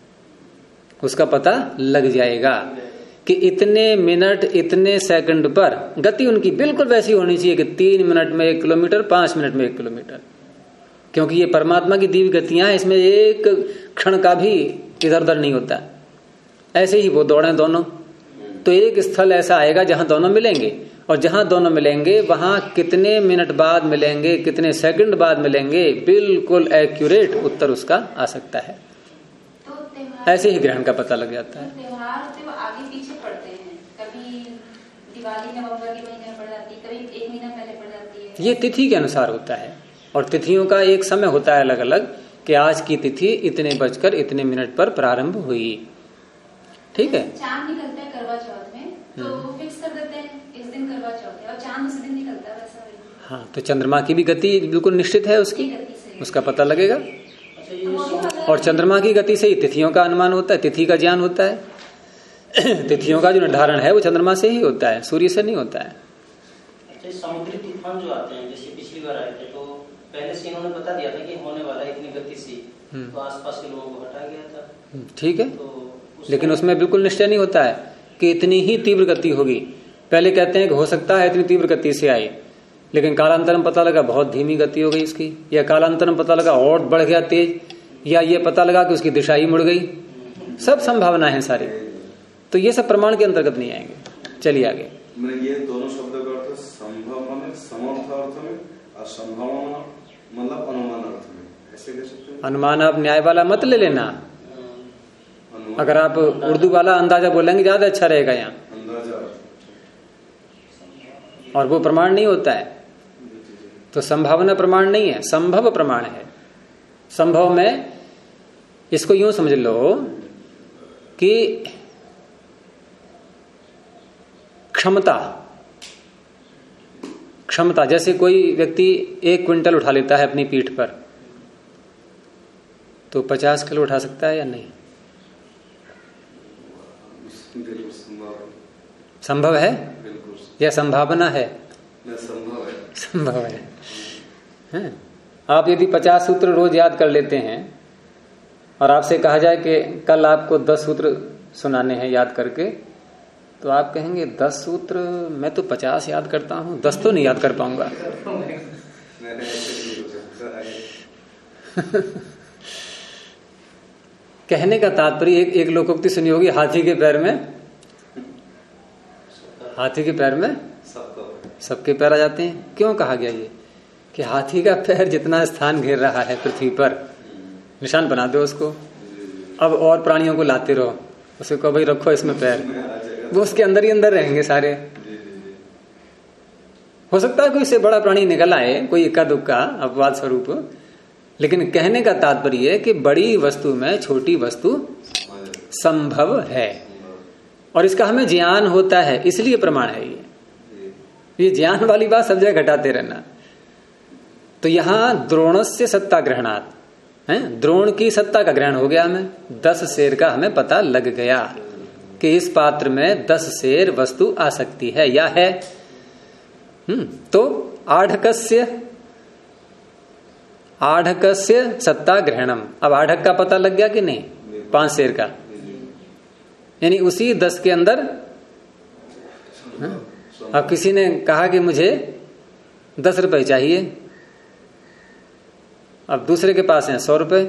उसका पता लग जाएगा कि इतने मिनट इतने सेकंड पर गति उनकी बिल्कुल वैसी होनी चाहिए कि 3 मिनट में 1 किलोमीटर, 5 मिनट में 1 किलोमीटर, क्योंकि ये परमात्मा की दिव्य गतियां हैं, इसमें एक क्षण का भी इधर उधर नहीं होता। ऐसे ही वो दौड़े दोनों, तो एक स्थल ऐसा आएगा जहां दोनों मिलेंगे, और जहां दोनों मिलेंगे वहां कितने मिनट बाद मिलेंगे, कितने सेकंड बाद मिलेंगे, बिल्कुल एक्यूरेट उत्तर उसका आ सकता है। तो ऐसे ही ग्रहण का पता लग जाता है। तो त्योहार होते वो आगे पीछे पड़ते हैं, कभी दिवाली नवंबर के महीने में पड़ जाती है, कभी 1 महीना पहले पड़ जाती है। ये तिथि के अनुसार होता है, और तिथियों का एक समय होता है अलग अलग कि आज की तिथि इतने बजकर इतने मिनट पर प्रारंभ हुई। ठीक है, चांद निकलता है करवा चौथ में तो वो फिक्स कर देते हैं इस दिन करवा चौथ है और चांद उस दिन निकलता है, वैसा वही। हाँ, तो चंद्रमा की भी गति बिल्कुल निश्चित है उसकी, गति से उसका पता लगेगा। अच्छा, ये और चंद्रमा की गति से ही तिथियों का अनुमान होता है, तिथि का ज्ञान होता है। तिथियों का जो निर्धारण है वो चंद्रमा से ही होता है, सूर्य से नहीं होता है। अच्छा, समुद्री तूफान जो आते हैं, जैसे पिछली बार आए थे तो पहले से इन्होंने बता दिया था कि होने वाला है इतनी गति से, तो आसपास के लोगों को हटा गया था। ठीक है, तो लेकिन उसमें बिल्कुल निश्चय नहीं होता है कि इतनी ही तीव्र गति होगी। पहले कहते हैं कि हो सकता है इतनी तीव्र गति से आई, लेकिन कालांतर में पता लगा बहुत धीमी गति हो गई इसकी, या कालांतर में पता लगा और बढ़ गया तेज, या ये पता लगा कि उसकी दिशा ही मुड़ गई। सब संभावना है सारी, तो ये सब प्रमाण के अंतर्गत नहीं आएंगे। चलिए आगे। ये दोनों शब्दों का अर्थ संभव माने समर्थ अर्थ में और संभावना मतलब अनुमान अर्थ में, ऐसे कह सकते हैं। अनुमान आप न्याय वाला मत ले लेना, अगर आप उर्दू वाला अंदाजा बोलेंगे ज्यादा अच्छा रहेगा यहाँ, अंदाजा और वो प्रमाण नहीं होता है। तो संभावना प्रमाण नहीं है, संभव प्रमाण है। संभव में इसको यूं समझ लो कि क्षमता, जैसे कोई व्यक्ति 1 क्विंटल उठा लेता है अपनी पीठ पर, तो 50 किलो उठा सकता है या नहीं? संभव है या संभावना है? संभव है। आप यदि 50 सूत्र रोज याद कर लेते हैं और आपसे कहा जाए कि कल आपको 10 सूत्र सुनाने हैं याद करके, तो आप कहेंगे 10 सूत्र, मैं तो 50 याद करता हूं, 10 तो नहीं याद कर पाऊंगा। कहने का तात्पर्य एक लोकोक्ति सुनी होगी, हाथी के पैर में सबके पैर आ जाते हैं। क्यों कहा गया ये? कि हाथी का पैर जितना स्थान घेर रहा है पृथ्वी पर, निशान बना दो उसको, अब और प्राणियों को लाते रहो, उसे कहो भाई रखो इसमें पैर, वो उसके अंदर ही अंदर रहेंगे सारे। हो सकता है कोई इससे बड़ा प्राणी निकल आए, कोई इक्का दुक्का अपवाद स्वरूप, लेकिन कहने का तात्पर्य है कि बड़ी वस्तु में छोटी वस्तु संभव है, और इसका हमें ज्ञान होता है, इसलिए प्रमाण है ये ज्ञान वाली बात सब जगह घटाते रहना। तो यहां द्रोणस्य सत्ता ग्रहणात् है, द्रोण की सत्ता का ग्रहण हो गया, हमें 10 सेर का हमें पता लग गया कि इस पात्र में 10 सेर वस्तु आ सकती है या है। तो आढ़कस्य सत्ता ग्रहणम, अब आढ़क का पता लग गया कि नहीं? 5 सेर का, यानी उसी 10 के अंदर। अब किसी ने कहा कि मुझे 10 रुपए चाहिए, अब दूसरे के पास है 100 रुपए,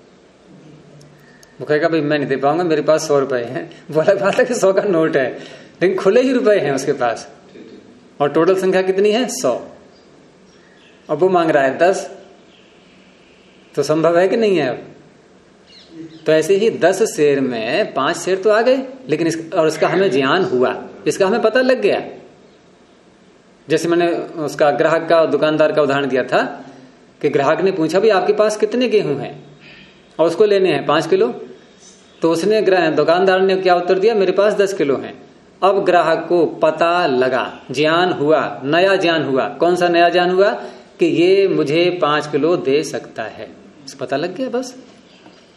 वो कहेगा भाई मैं नहीं दे पाऊंगा, मेरे पास 100 रुपए हैं। बोला बात है कि 100 का नोट है, लेकिन खुले ही रुपए हैं उसके पास, और टोटल संख्या कितनी है? 100। अब वो मांग रहा है 10, तो संभव है कि नहीं है? अब तो ऐसे ही 10 सेर में 5 सेर तो आ गए, लेकिन और इसका हमें ज्ञान हुआ, इसका हमें पता लग गया। जैसे मैंने उसका ग्राहक का, दुकानदार का उदाहरण दिया था कि ग्राहक ने पूछा भाई आपके पास कितने गेहूं हैं, और उसको लेने हैं 5 किलो, तो उसने दुकानदार ने क्या उत्तर दिया? मेरे पास 10 किलो हैं। अब ग्राहक को पता लगा, ज्ञान हुआ, नया ज्ञान हुआ। कौन सा नया ज्ञान हुआ? कि ये मुझे 5 किलो दे सकता है, पता लग गया बस।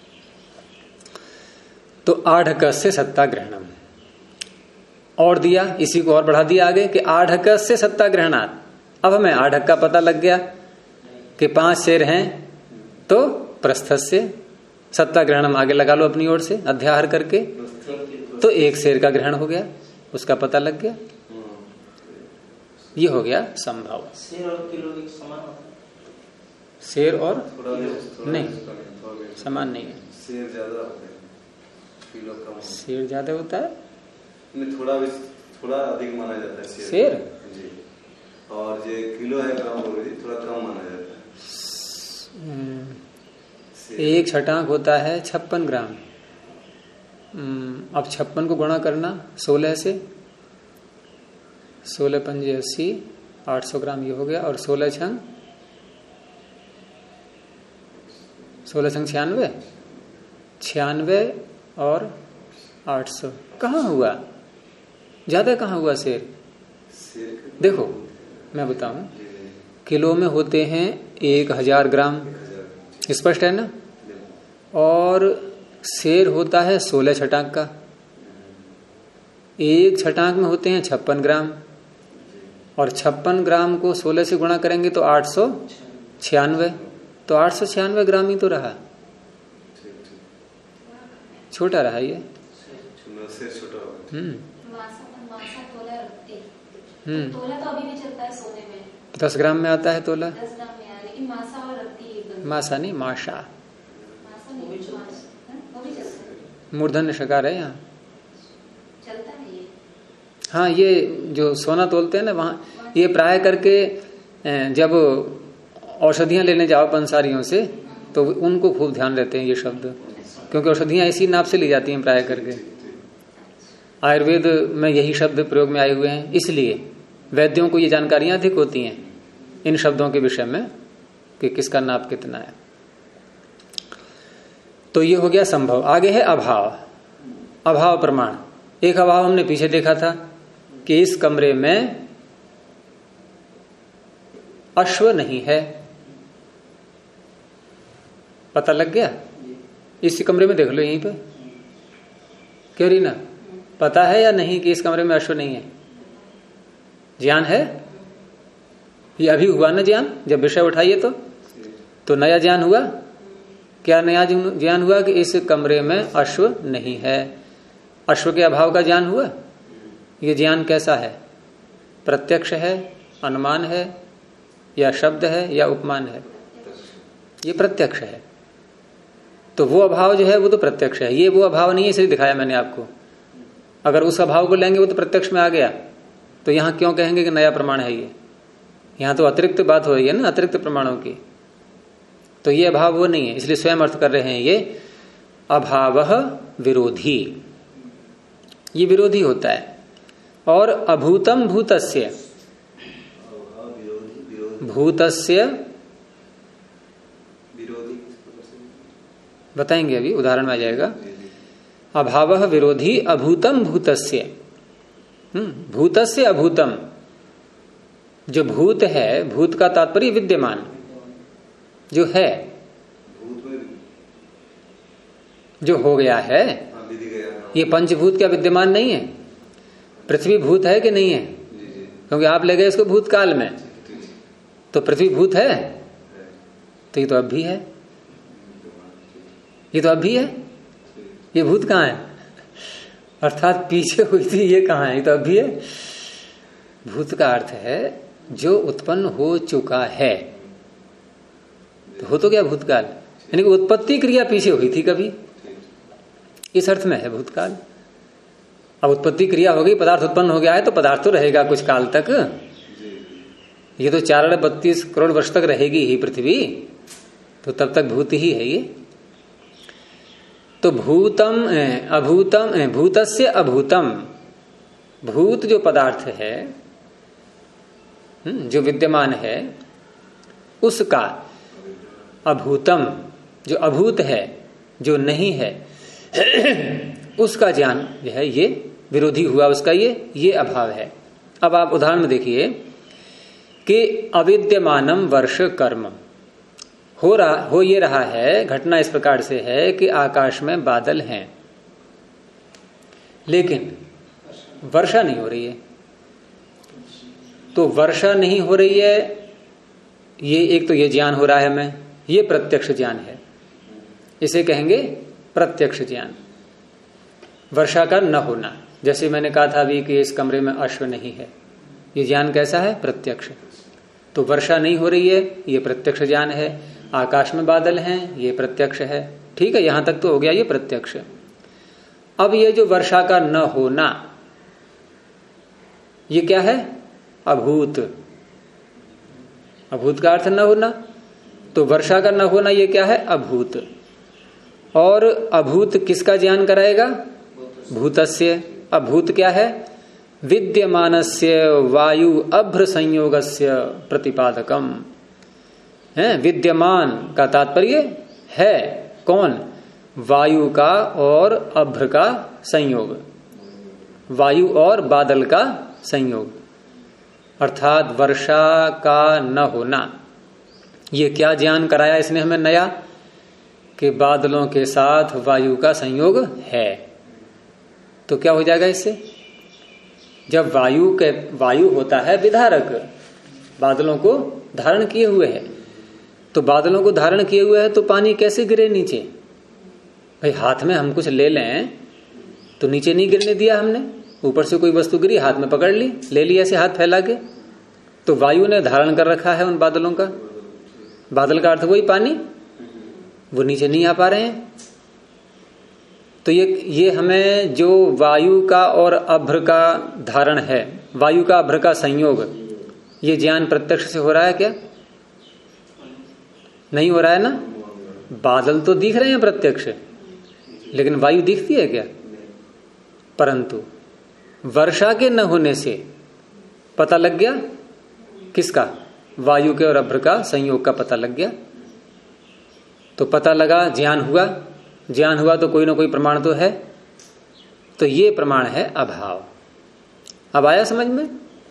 तो आढ़क से सत्ता ग्रहणम और दिया, इसी को और बढ़ा दिया आगे कि आढ़क से सत्ता ग्रहणात्। अब हमें आढ़क का पता लग गया कि 5 शेर हैं, तो प्रस्थस्य सत्ता ग्रहणम आगे लगा लो अपनी ओर से अध्याहार करके, तो 1 शेर का ग्रहण हो गया, उसका पता लग गया। ये हो गया संभव। शेर और किलो एक समान होता है? शेर और थोड़ा नहीं, समान नहीं है। शेर ज्यादा होता है, किलो कम होता है। शेर ज्यादा होता है, नहीं, थोड़ा अधिक माना जाता है शेर जी, और जो किलो है ग्राम थोड़ा कम माना जाता है। 1 छटाक होता है 56 ग्राम। अब 56 को गुणा करना 16 से, 16 पंजे 80, 800 ग्राम ये हो गया, और 16 छंग 96, 96 और 800 कहाँ हुआ, ज्यादा कहाँ हुआ शेर? देखो मैं बताऊं, किलो में होते हैं 1000 ग्राम, स्पष्ट है ना, और शेर होता है 16 छटाक का। 1 छटाक में होते हैं 56 ग्राम, और 56 ग्राम को 16 से गुणा करेंगे तो 896, तो 896 ग्राम ही तो रहा, छोटा रहा ये। तोला तो अभी भी चलता है सोने में, 10 ग्राम में आता है तोला, 10 ग्राम में आया, लेकिन मासा और रत्ती एकदम। मासा नहीं, माशा, मासा नहीं, वो भी चलता है, मूर्धन्य शकार है यहाँ। चलता है ये। हाँ, ये जो सोना तोलते हैं ना वहाँ, ये प्राय करके जब औषधियां लेने जाओ पंसारियों से तो उनको खूब ध्यान देते हैं ये शब्द, क्योंकि औषधियां इसी नाप से ली जाती हैं प्राय करके। आयुर्वेद में यही शब्द प्रयोग में आए हुए हैं, इसलिए वैद्यों को ये जानकारियां अधिक होती हैं इन शब्दों के विषय में कि किसका नाप कितना है। तो ये हो गया संभव। आगे है अभाव, अभाव प्रमाण। एक अभाव हमने पीछे देखा था कि इस कमरे में अश्व नहीं है, पता लग गया। इस कमरे में देख लो यहीं पे, क्यों रीना, पता है या नहीं कि इस कमरे में अश्व नहीं है? ज्ञान है, ये अभी हुआ ना ज्ञान, जब विषय उठाइए तो नया ज्ञान हुआ। क्या नया ज्ञान हुआ? कि इस कमरे में अश्व नहीं है, अश्व के अभाव का ज्ञान हुआ। ये ज्ञान कैसा है? प्रत्यक्ष है, अनुमान है, या शब्द है, या उपमान है? ये प्रत्यक्ष है। तो वो अभाव जो है वो तो प्रत्यक्ष है, ये वो अभाव नहीं है, इसलिए दिखाया मैंने आपको। अगर उस अभाव को लेंगे वो तो प्रत्यक्ष में आ गया, तो यहां क्यों कहेंगे कि नया प्रमाण है ये? यहां तो अतिरिक्त बात हो रही है ना, अतिरिक्त प्रमाणों की। तो ये अभाव वो नहीं है, इसलिए स्वयं अर्थ कर रहे हैं ये अभाव विरोधी, ये विरोधी होता है। और अभूतम भूतस्य, भूतस्य बताएंगे, अभी उदाहरण में आ जाएगा। अभाव विरोधी अभूतम भूतस्य, भूतस्य अभूतम। जो भूत है, भूत का तात्पर्य विद्यमान जो है, जो हो गया है। ये पंचभूत क्या विद्यमान नहीं है? पृथ्वी भूत है कि नहीं है? क्योंकि आप ले गए इसको भूतकाल में, तो पृथ्वी भूत है, तो ये तो अब भी है, ये तो अब भी है। ये भूत कहाँ है? अर्थात पीछे हुई थी, ये कहाँ है? ये तो अब भी है। भूत का अर्थ है जो उत्पन्न हो चुका है, तो हो तो क्या भूतकाल, यानी कि उत्पत्ति क्रिया पीछे हुई थी कभी, इस अर्थ में है भूतकाल। अब उत्पत्ति क्रिया हो गई, पदार्थ उत्पन्न हो गया है, तो पदार्थ तो रहेगा कुछ काल तक। ये तो 432 करोड़ वर्ष तक रहेगी ही पृथ्वी, तो तब तक भूत ही है ये। तो भूतम अभूतम, भूतस्य अभूतम, भूत जो पदार्थ है, जो विद्यमान है, उसका अभूतम जो अभूत है, जो नहीं है, उसका ज्ञान जो है ये विरोधी हुआ, उसका ये अभाव है। अब आप उदाहरण में देखिए कि अविद्यमानम वर्ष कर्म हो ये रहा है, घटना इस प्रकार से है कि आकाश में बादल हैं, लेकिन वर्षा नहीं हो रही है। तो वर्षा नहीं हो रही है, ये एक तो ये ज्ञान हो रहा है हमें, ये प्रत्यक्ष ज्ञान है, इसे कहेंगे प्रत्यक्ष ज्ञान। वर्षा का न होना, जैसे मैंने कहा था अभी कि इस कमरे में अश्व नहीं है, ये ज्ञान कैसा है? प्रत्यक्ष। तो वर्षा नहीं हो रही है, ये प्रत्यक्ष ज्ञान है। आकाश में बादल हैं, ये प्रत्यक्ष है। ठीक है, यहां तक तो हो गया ये प्रत्यक्ष। अब ये जो वर्षा का न होना, ये क्या है? अभूत। अभूत का अर्थ न होना, तो वर्षा का न होना ये क्या है? अभूत। और अभूत किसका ज्ञान कराएगा? भूतस्य। अभूत क्या है? विद्यमानस्य वायु अभ्र संयोगस्य प्रतिपादकम है। विद्यमान का तात्पर्य है कौन? वायु का और अभ्र का संयोग, वायु और बादल का संयोग, अर्थात वर्षा का न होना। ये क्या ज्ञान कराया इसने हमें नया? कि बादलों के साथ वायु का संयोग है। तो क्या हो जाएगा इससे? जब वायु होता है विधारक, बादलों को धारण किए हुए है, तो बादलों को धारण किए हुए है तो पानी कैसे गिरे नीचे? भाई हाथ में हम कुछ ले लें तो नीचे नहीं गिरने दिया हमने, ऊपर से कोई वस्तु गिरी हाथ में पकड़ ली, ले ली ऐसे हाथ फैला के, तो वायु ने धारण कर रखा है उन बादलों का। बादल का अर्थ वही पानी, वो नीचे नहीं आ पा रहे हैं। तो ये हमें जो वायु का और अभ्र का धारण है, वायु का अभ्र का संयोग, ये ज्ञान प्रत्यक्ष से हो रहा है क्या? नहीं हो रहा है ना। बादल तो दिख रहे हैं प्रत्यक्ष, लेकिन वायु दिखती है क्या? परंतु वर्षा के न होने से पता लग गया किसका? वायु के और अभ्र का संयोग का पता लग गया। तो पता लगा, ज्ञान हुआ, ज्ञान हुआ तो कोई ना कोई प्रमाण तो है। तो ये प्रमाण है अभाव। अब आया समझ में?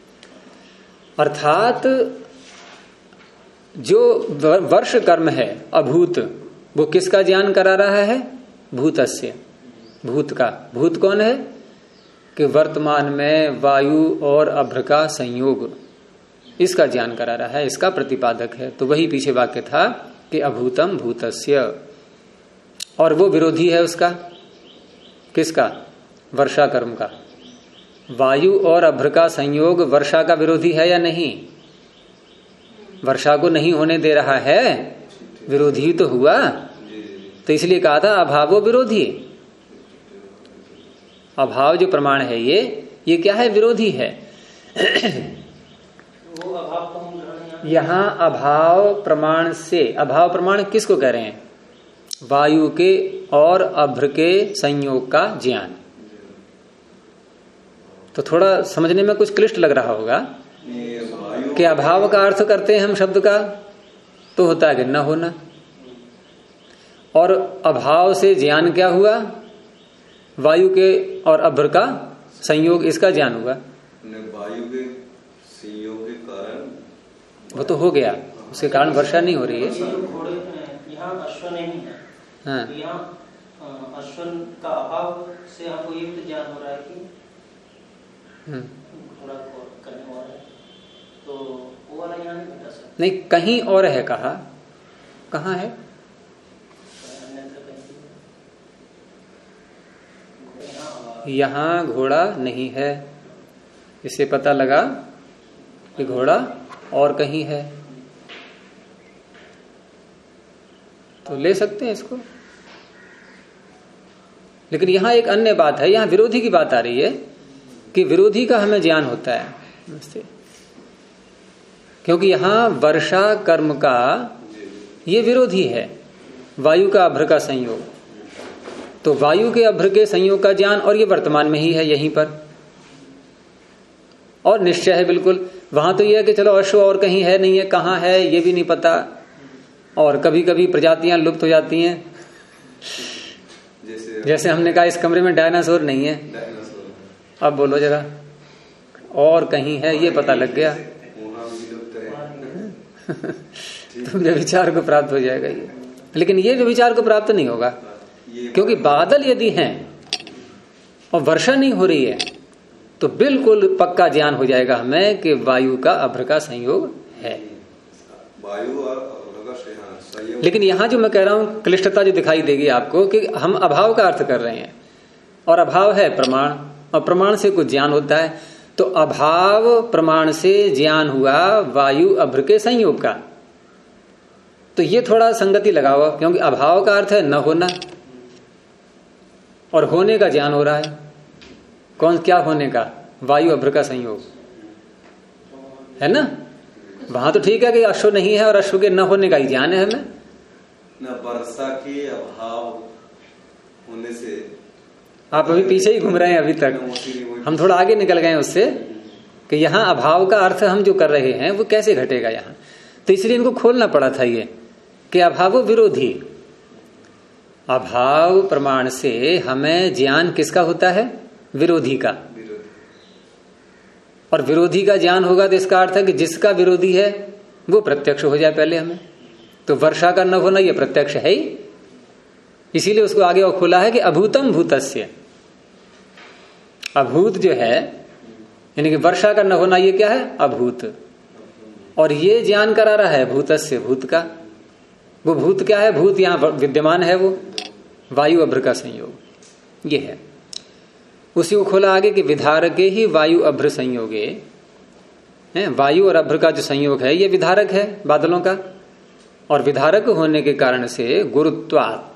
अर्थात जो वर्ष कर्म है अभूत, वो किसका ज्ञान करा रहा है? भूतस्य, भूत का। भूत कौन है? कि वर्तमान में वायु और अभ्र का संयोग, इसका ज्ञान करा रहा है, इसका प्रतिपादक है। तो वही पीछे वाक्य था कि अभूतम भूतस्य, और वो विरोधी है उसका। किसका? वर्षा कर्म का। वायु और अभ्र का संयोग वर्षा का विरोधी है या नहीं? वर्षा को नहीं होने दे रहा है, विरोधी तो हुआ। तो इसलिए कहा था अभावो विरोधी। अभाव जो प्रमाण है ये क्या है? विरोधी है। वो अभाव को हम यहां अभाव प्रमाण से, अभाव प्रमाण किसको कह रहे हैं? वायु के और अभ्र के संयोग का ज्ञान। तो थोड़ा समझने में कुछ क्लिष्ट लग रहा होगा कि अभाव का अर्थ करते हैं हम शब्द का, तो होता है कि न होना। और अभाव से ज्ञान क्या हुआ? वायु के और अभ्र का संयोग, इसका ज्ञान हुआ। वायु के संयोग के कारण वो तो हो गया, उसके कारण वर्षा नहीं हो रही है। यहाँ अश्व नहीं है। हाँ। तो यहाँ अश्व का अभाव से हमको ये तो ज्ञान हो रहा है कि घोड़ा करने वाला है, तो वो वाला यहाँ नहीं बता सकते। नहीं, कहीं और है कहा। कहाँ है? यहाँ घोड़ा नहीं है, इससे पता लगा कि घोड़ा और कहीं है। तो ले सकते हैं इसको। लेकिन यहां एक अन्य बात है, यहां विरोधी की बात आ रही है कि विरोधी का हमें ज्ञान होता है। क्योंकि यहां वर्षा कर्म का ये विरोधी है, वायु का अभ्र का संयोग। तो वायु के अभ्र के संयोग का ज्ञान, और ये वर्तमान में ही है यहीं पर, और निश्चय है बिल्कुल। वहां तो यह है कि चलो अश्व और कहीं है नहीं है, कहाँ है ये भी नहीं पता, और कभी कभी प्रजातियां लुप्त हो जाती हैं। जैसे हमने कहा इस कमरे में डायनासोर नहीं है, अब बोलो जरा और कहीं है, ये पता लग गया तो व्यभिचार को प्राप्त हो जाएगा ये। लेकिन ये व्यभिचार को प्राप्त नहीं होगा, क्योंकि बादल यदि हैं और वर्षा नहीं हो रही है, तो बिल्कुल पक्का ज्ञान हो जाएगा हमें कि वायु का अभ्र का संयोग है। वायु और अभ्र का संयोग। लेकिन यहां जो मैं कह रहा हूं क्लिष्टता जो दिखाई देगी आपको कि हम अभाव का अर्थ कर रहे हैं, और अभाव है प्रमाण, और प्रमाण से कुछ ज्ञान होता है, तो अभाव प्रमाण से ज्ञान हुआ वायु अभ्र के संयोग का। तो ये थोड़ा संगति लगाओ, क्योंकि अभाव का अर्थ है न होना, और होने का ज्ञान हो रहा है। कौन क्या होने का? वायु अभ्र का संयोग है ना। वहां तो ठीक है कि अश्व नहीं है और अश्व के न होने का ही ज्ञान है हमें। न वर्षा के अभाव होने से आप अभी पीछे ही घूम रहे हैं अभी तक, हम थोड़ा आगे निकल गए उससे कि यहाँ अभाव का अर्थ हम जो कर रहे हैं वो कैसे घटेगा यहाँ। तो इसलिए इनको खोलना पड़ा था ये कि अभाव विरोधी, अभाव प्रमाण से हमें ज्ञान किसका होता है? विरोधी का। और विरोधी का ज्ञान होगा तो इसका अर्थ है कि जिसका विरोधी है वो प्रत्यक्ष हो जाए पहले हमें। तो वर्षा का न होना ये प्रत्यक्ष है ही, इसीलिए उसको आगे और खोला है कि अभूतम भूतस्य। अभूत जो है यानी कि वर्षा का न होना ये क्या है? अभूत। और ये ज्ञान करा रहा है भूतस्य, भूत का। वो भूत क्या है? भूत यहां विद्यमान है, वो वायु अभ्र का संयोग ये है। उसी को खोला आगे कि विधारके ही वायु अभ्र संयोगे है। वायु और अभ्र का जो संयोग है ये विधारक है बादलों का, और विधारक होने के कारण से गुरुत्वात्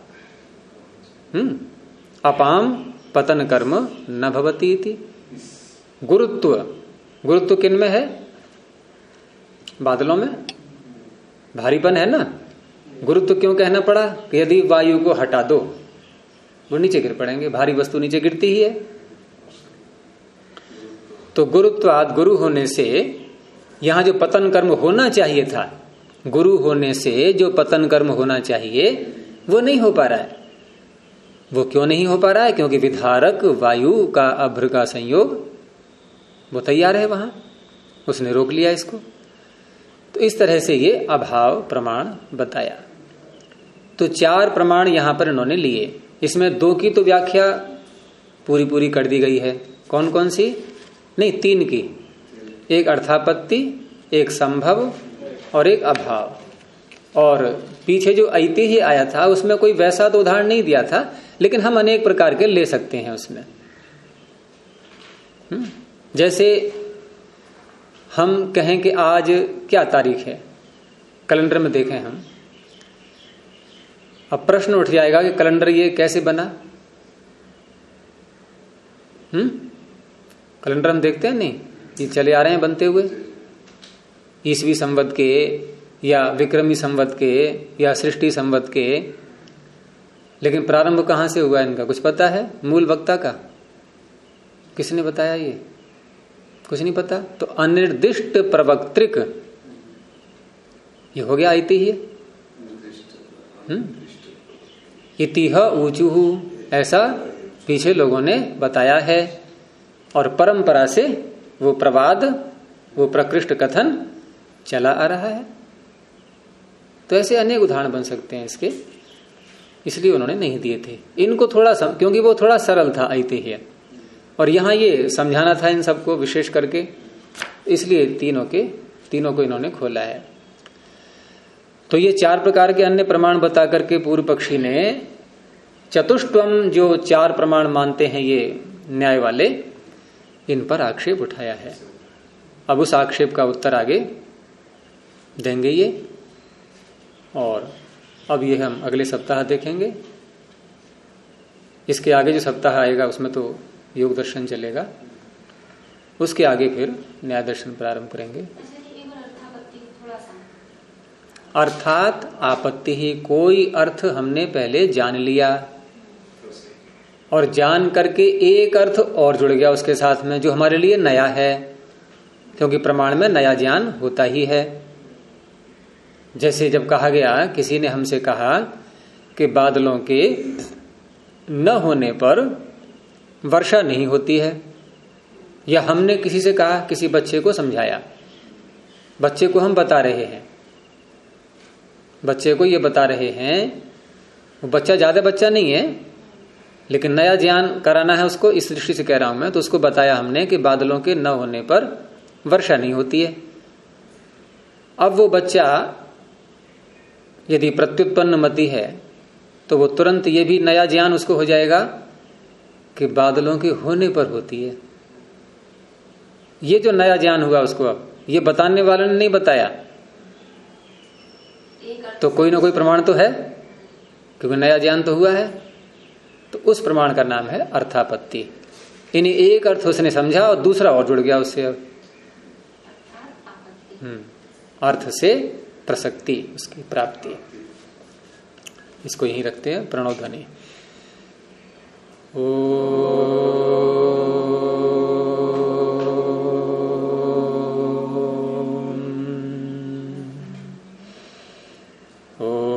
अपाम पतन कर्म न भवती इति। गुरुत्व, गुरुत्व किन में है? बादलों में भारीपन है ना। गुरुत्व क्यों कहना पड़ा? कि यदि वायु को हटा दो वो नीचे गिर पड़ेंगे, भारी वस्तु नीचे गिरती ही है। तो गुरुत्वाद, गुरु होने से यहां जो पतन कर्म होना चाहिए था, गुरु होने से जो पतन कर्म होना चाहिए वो नहीं हो पा रहा है। वो क्यों नहीं हो पा रहा है? क्योंकि विधारक वायु का अभ्र का संयोग वो तैयार है वहां, उसने रोक लिया इसको। तो इस तरह से ये अभाव प्रमाण बताया। तो 4 प्रमाण यहां पर इन्होंने लिए। इसमें 2 की तो व्याख्या पूरी पूरी कर दी गई है। कौन कौन सी? नहीं, 3 की। एक अर्थापत्ति, एक संभव और एक अभाव। और पीछे जो ऐतिह्य आया था उसमें कोई वैसा तो उदाहरण नहीं दिया था, लेकिन हम अनेक प्रकार के ले सकते हैं उसमें। जैसे हम कहें कि आज क्या तारीख है, कैलेंडर में देखें हम, अब प्रश्न उठ जाएगा कि कैलेंडर ये कैसे बना? कैलेंडर हम देखते हैं नहीं, ये चले आ रहे हैं बनते हुए, ईसवी संवत के या विक्रमी संवत के या सृष्टि संवत के। लेकिन प्रारंभ कहां से हुआ इनका कुछ पता है? मूल वक्ता का किसने बताया? ये कुछ नहीं पता। तो अनिर्दिष्ट प्रवक्तृक ये हो गया ऐतिह्य। इतिह ऊचुहु ऐसा पीछे लोगों ने बताया है, और परंपरा से वो प्रवाद, वो प्रकृष्ट कथन चला आ रहा है। तो ऐसे अनेक उदाहरण बन सकते हैं इसके, इसलिए उन्होंने नहीं दिए थे इनको थोड़ा क्योंकि वो थोड़ा सरल था ऐतिह्य, और यहां ये समझाना था इन सबको विशेष करके, इसलिए तीनों को इन्होंने खोला है। तो ये 4 प्रकार के अन्य प्रमाण बता करके पूर्व पक्षी ने चतुष्टम जो 4 प्रमाण मानते हैं ये न्याय वाले, इन पर आक्षेप उठाया है। अब उस आक्षेप का उत्तर आगे देंगे ये, और अब ये हम अगले सप्ताह देखेंगे। इसके आगे जो सप्ताह आएगा उसमें तो योग दर्शन चलेगा, उसके आगे फिर न्याय दर्शन प्रारंभ करेंगे। अर्थात आपत्ति ही, कोई अर्थ हमने पहले जान लिया और जान करके एक अर्थ और जुड़ गया उसके साथ में जो हमारे लिए नया है, क्योंकि प्रमाण में नया ज्ञान होता ही है। जैसे जब कहा गया, किसी ने हमसे कहा कि बादलों के न होने पर वर्षा नहीं होती है, या हमने किसी से कहा, किसी बच्चे को समझाया, बच्चे को हम बता रहे हैं, बच्चे को ये बता रहे हैं, वो बच्चा ज्यादा बच्चा नहीं है, लेकिन नया ज्ञान कराना है उसको, इस दृष्टि से कह रहा हूं मैं। तो उसको बताया हमने कि बादलों के न होने पर वर्षा नहीं होती है। अब वो बच्चा यदि प्रत्युत्पन्न मति है तो वो तुरंत ये भी नया ज्ञान उसको हो जाएगा कि बादलों के होने पर होती है। ये जो नया ज्ञान हुआ उसको, अब ये बताने वाले ने नहीं बताया, तो कोई ना कोई प्रमाण तो है, क्योंकि नया ज्ञान तो हुआ है। तो उस प्रमाण का नाम है अर्थापत्ति। यानी एक अर्थ उसने समझा और दूसरा और जुड़ गया उससे। अब अर्थ से प्रसक्ति, उसकी प्राप्ति। इसको यहीं रखते हैं, प्रणव ध्वनि। ओ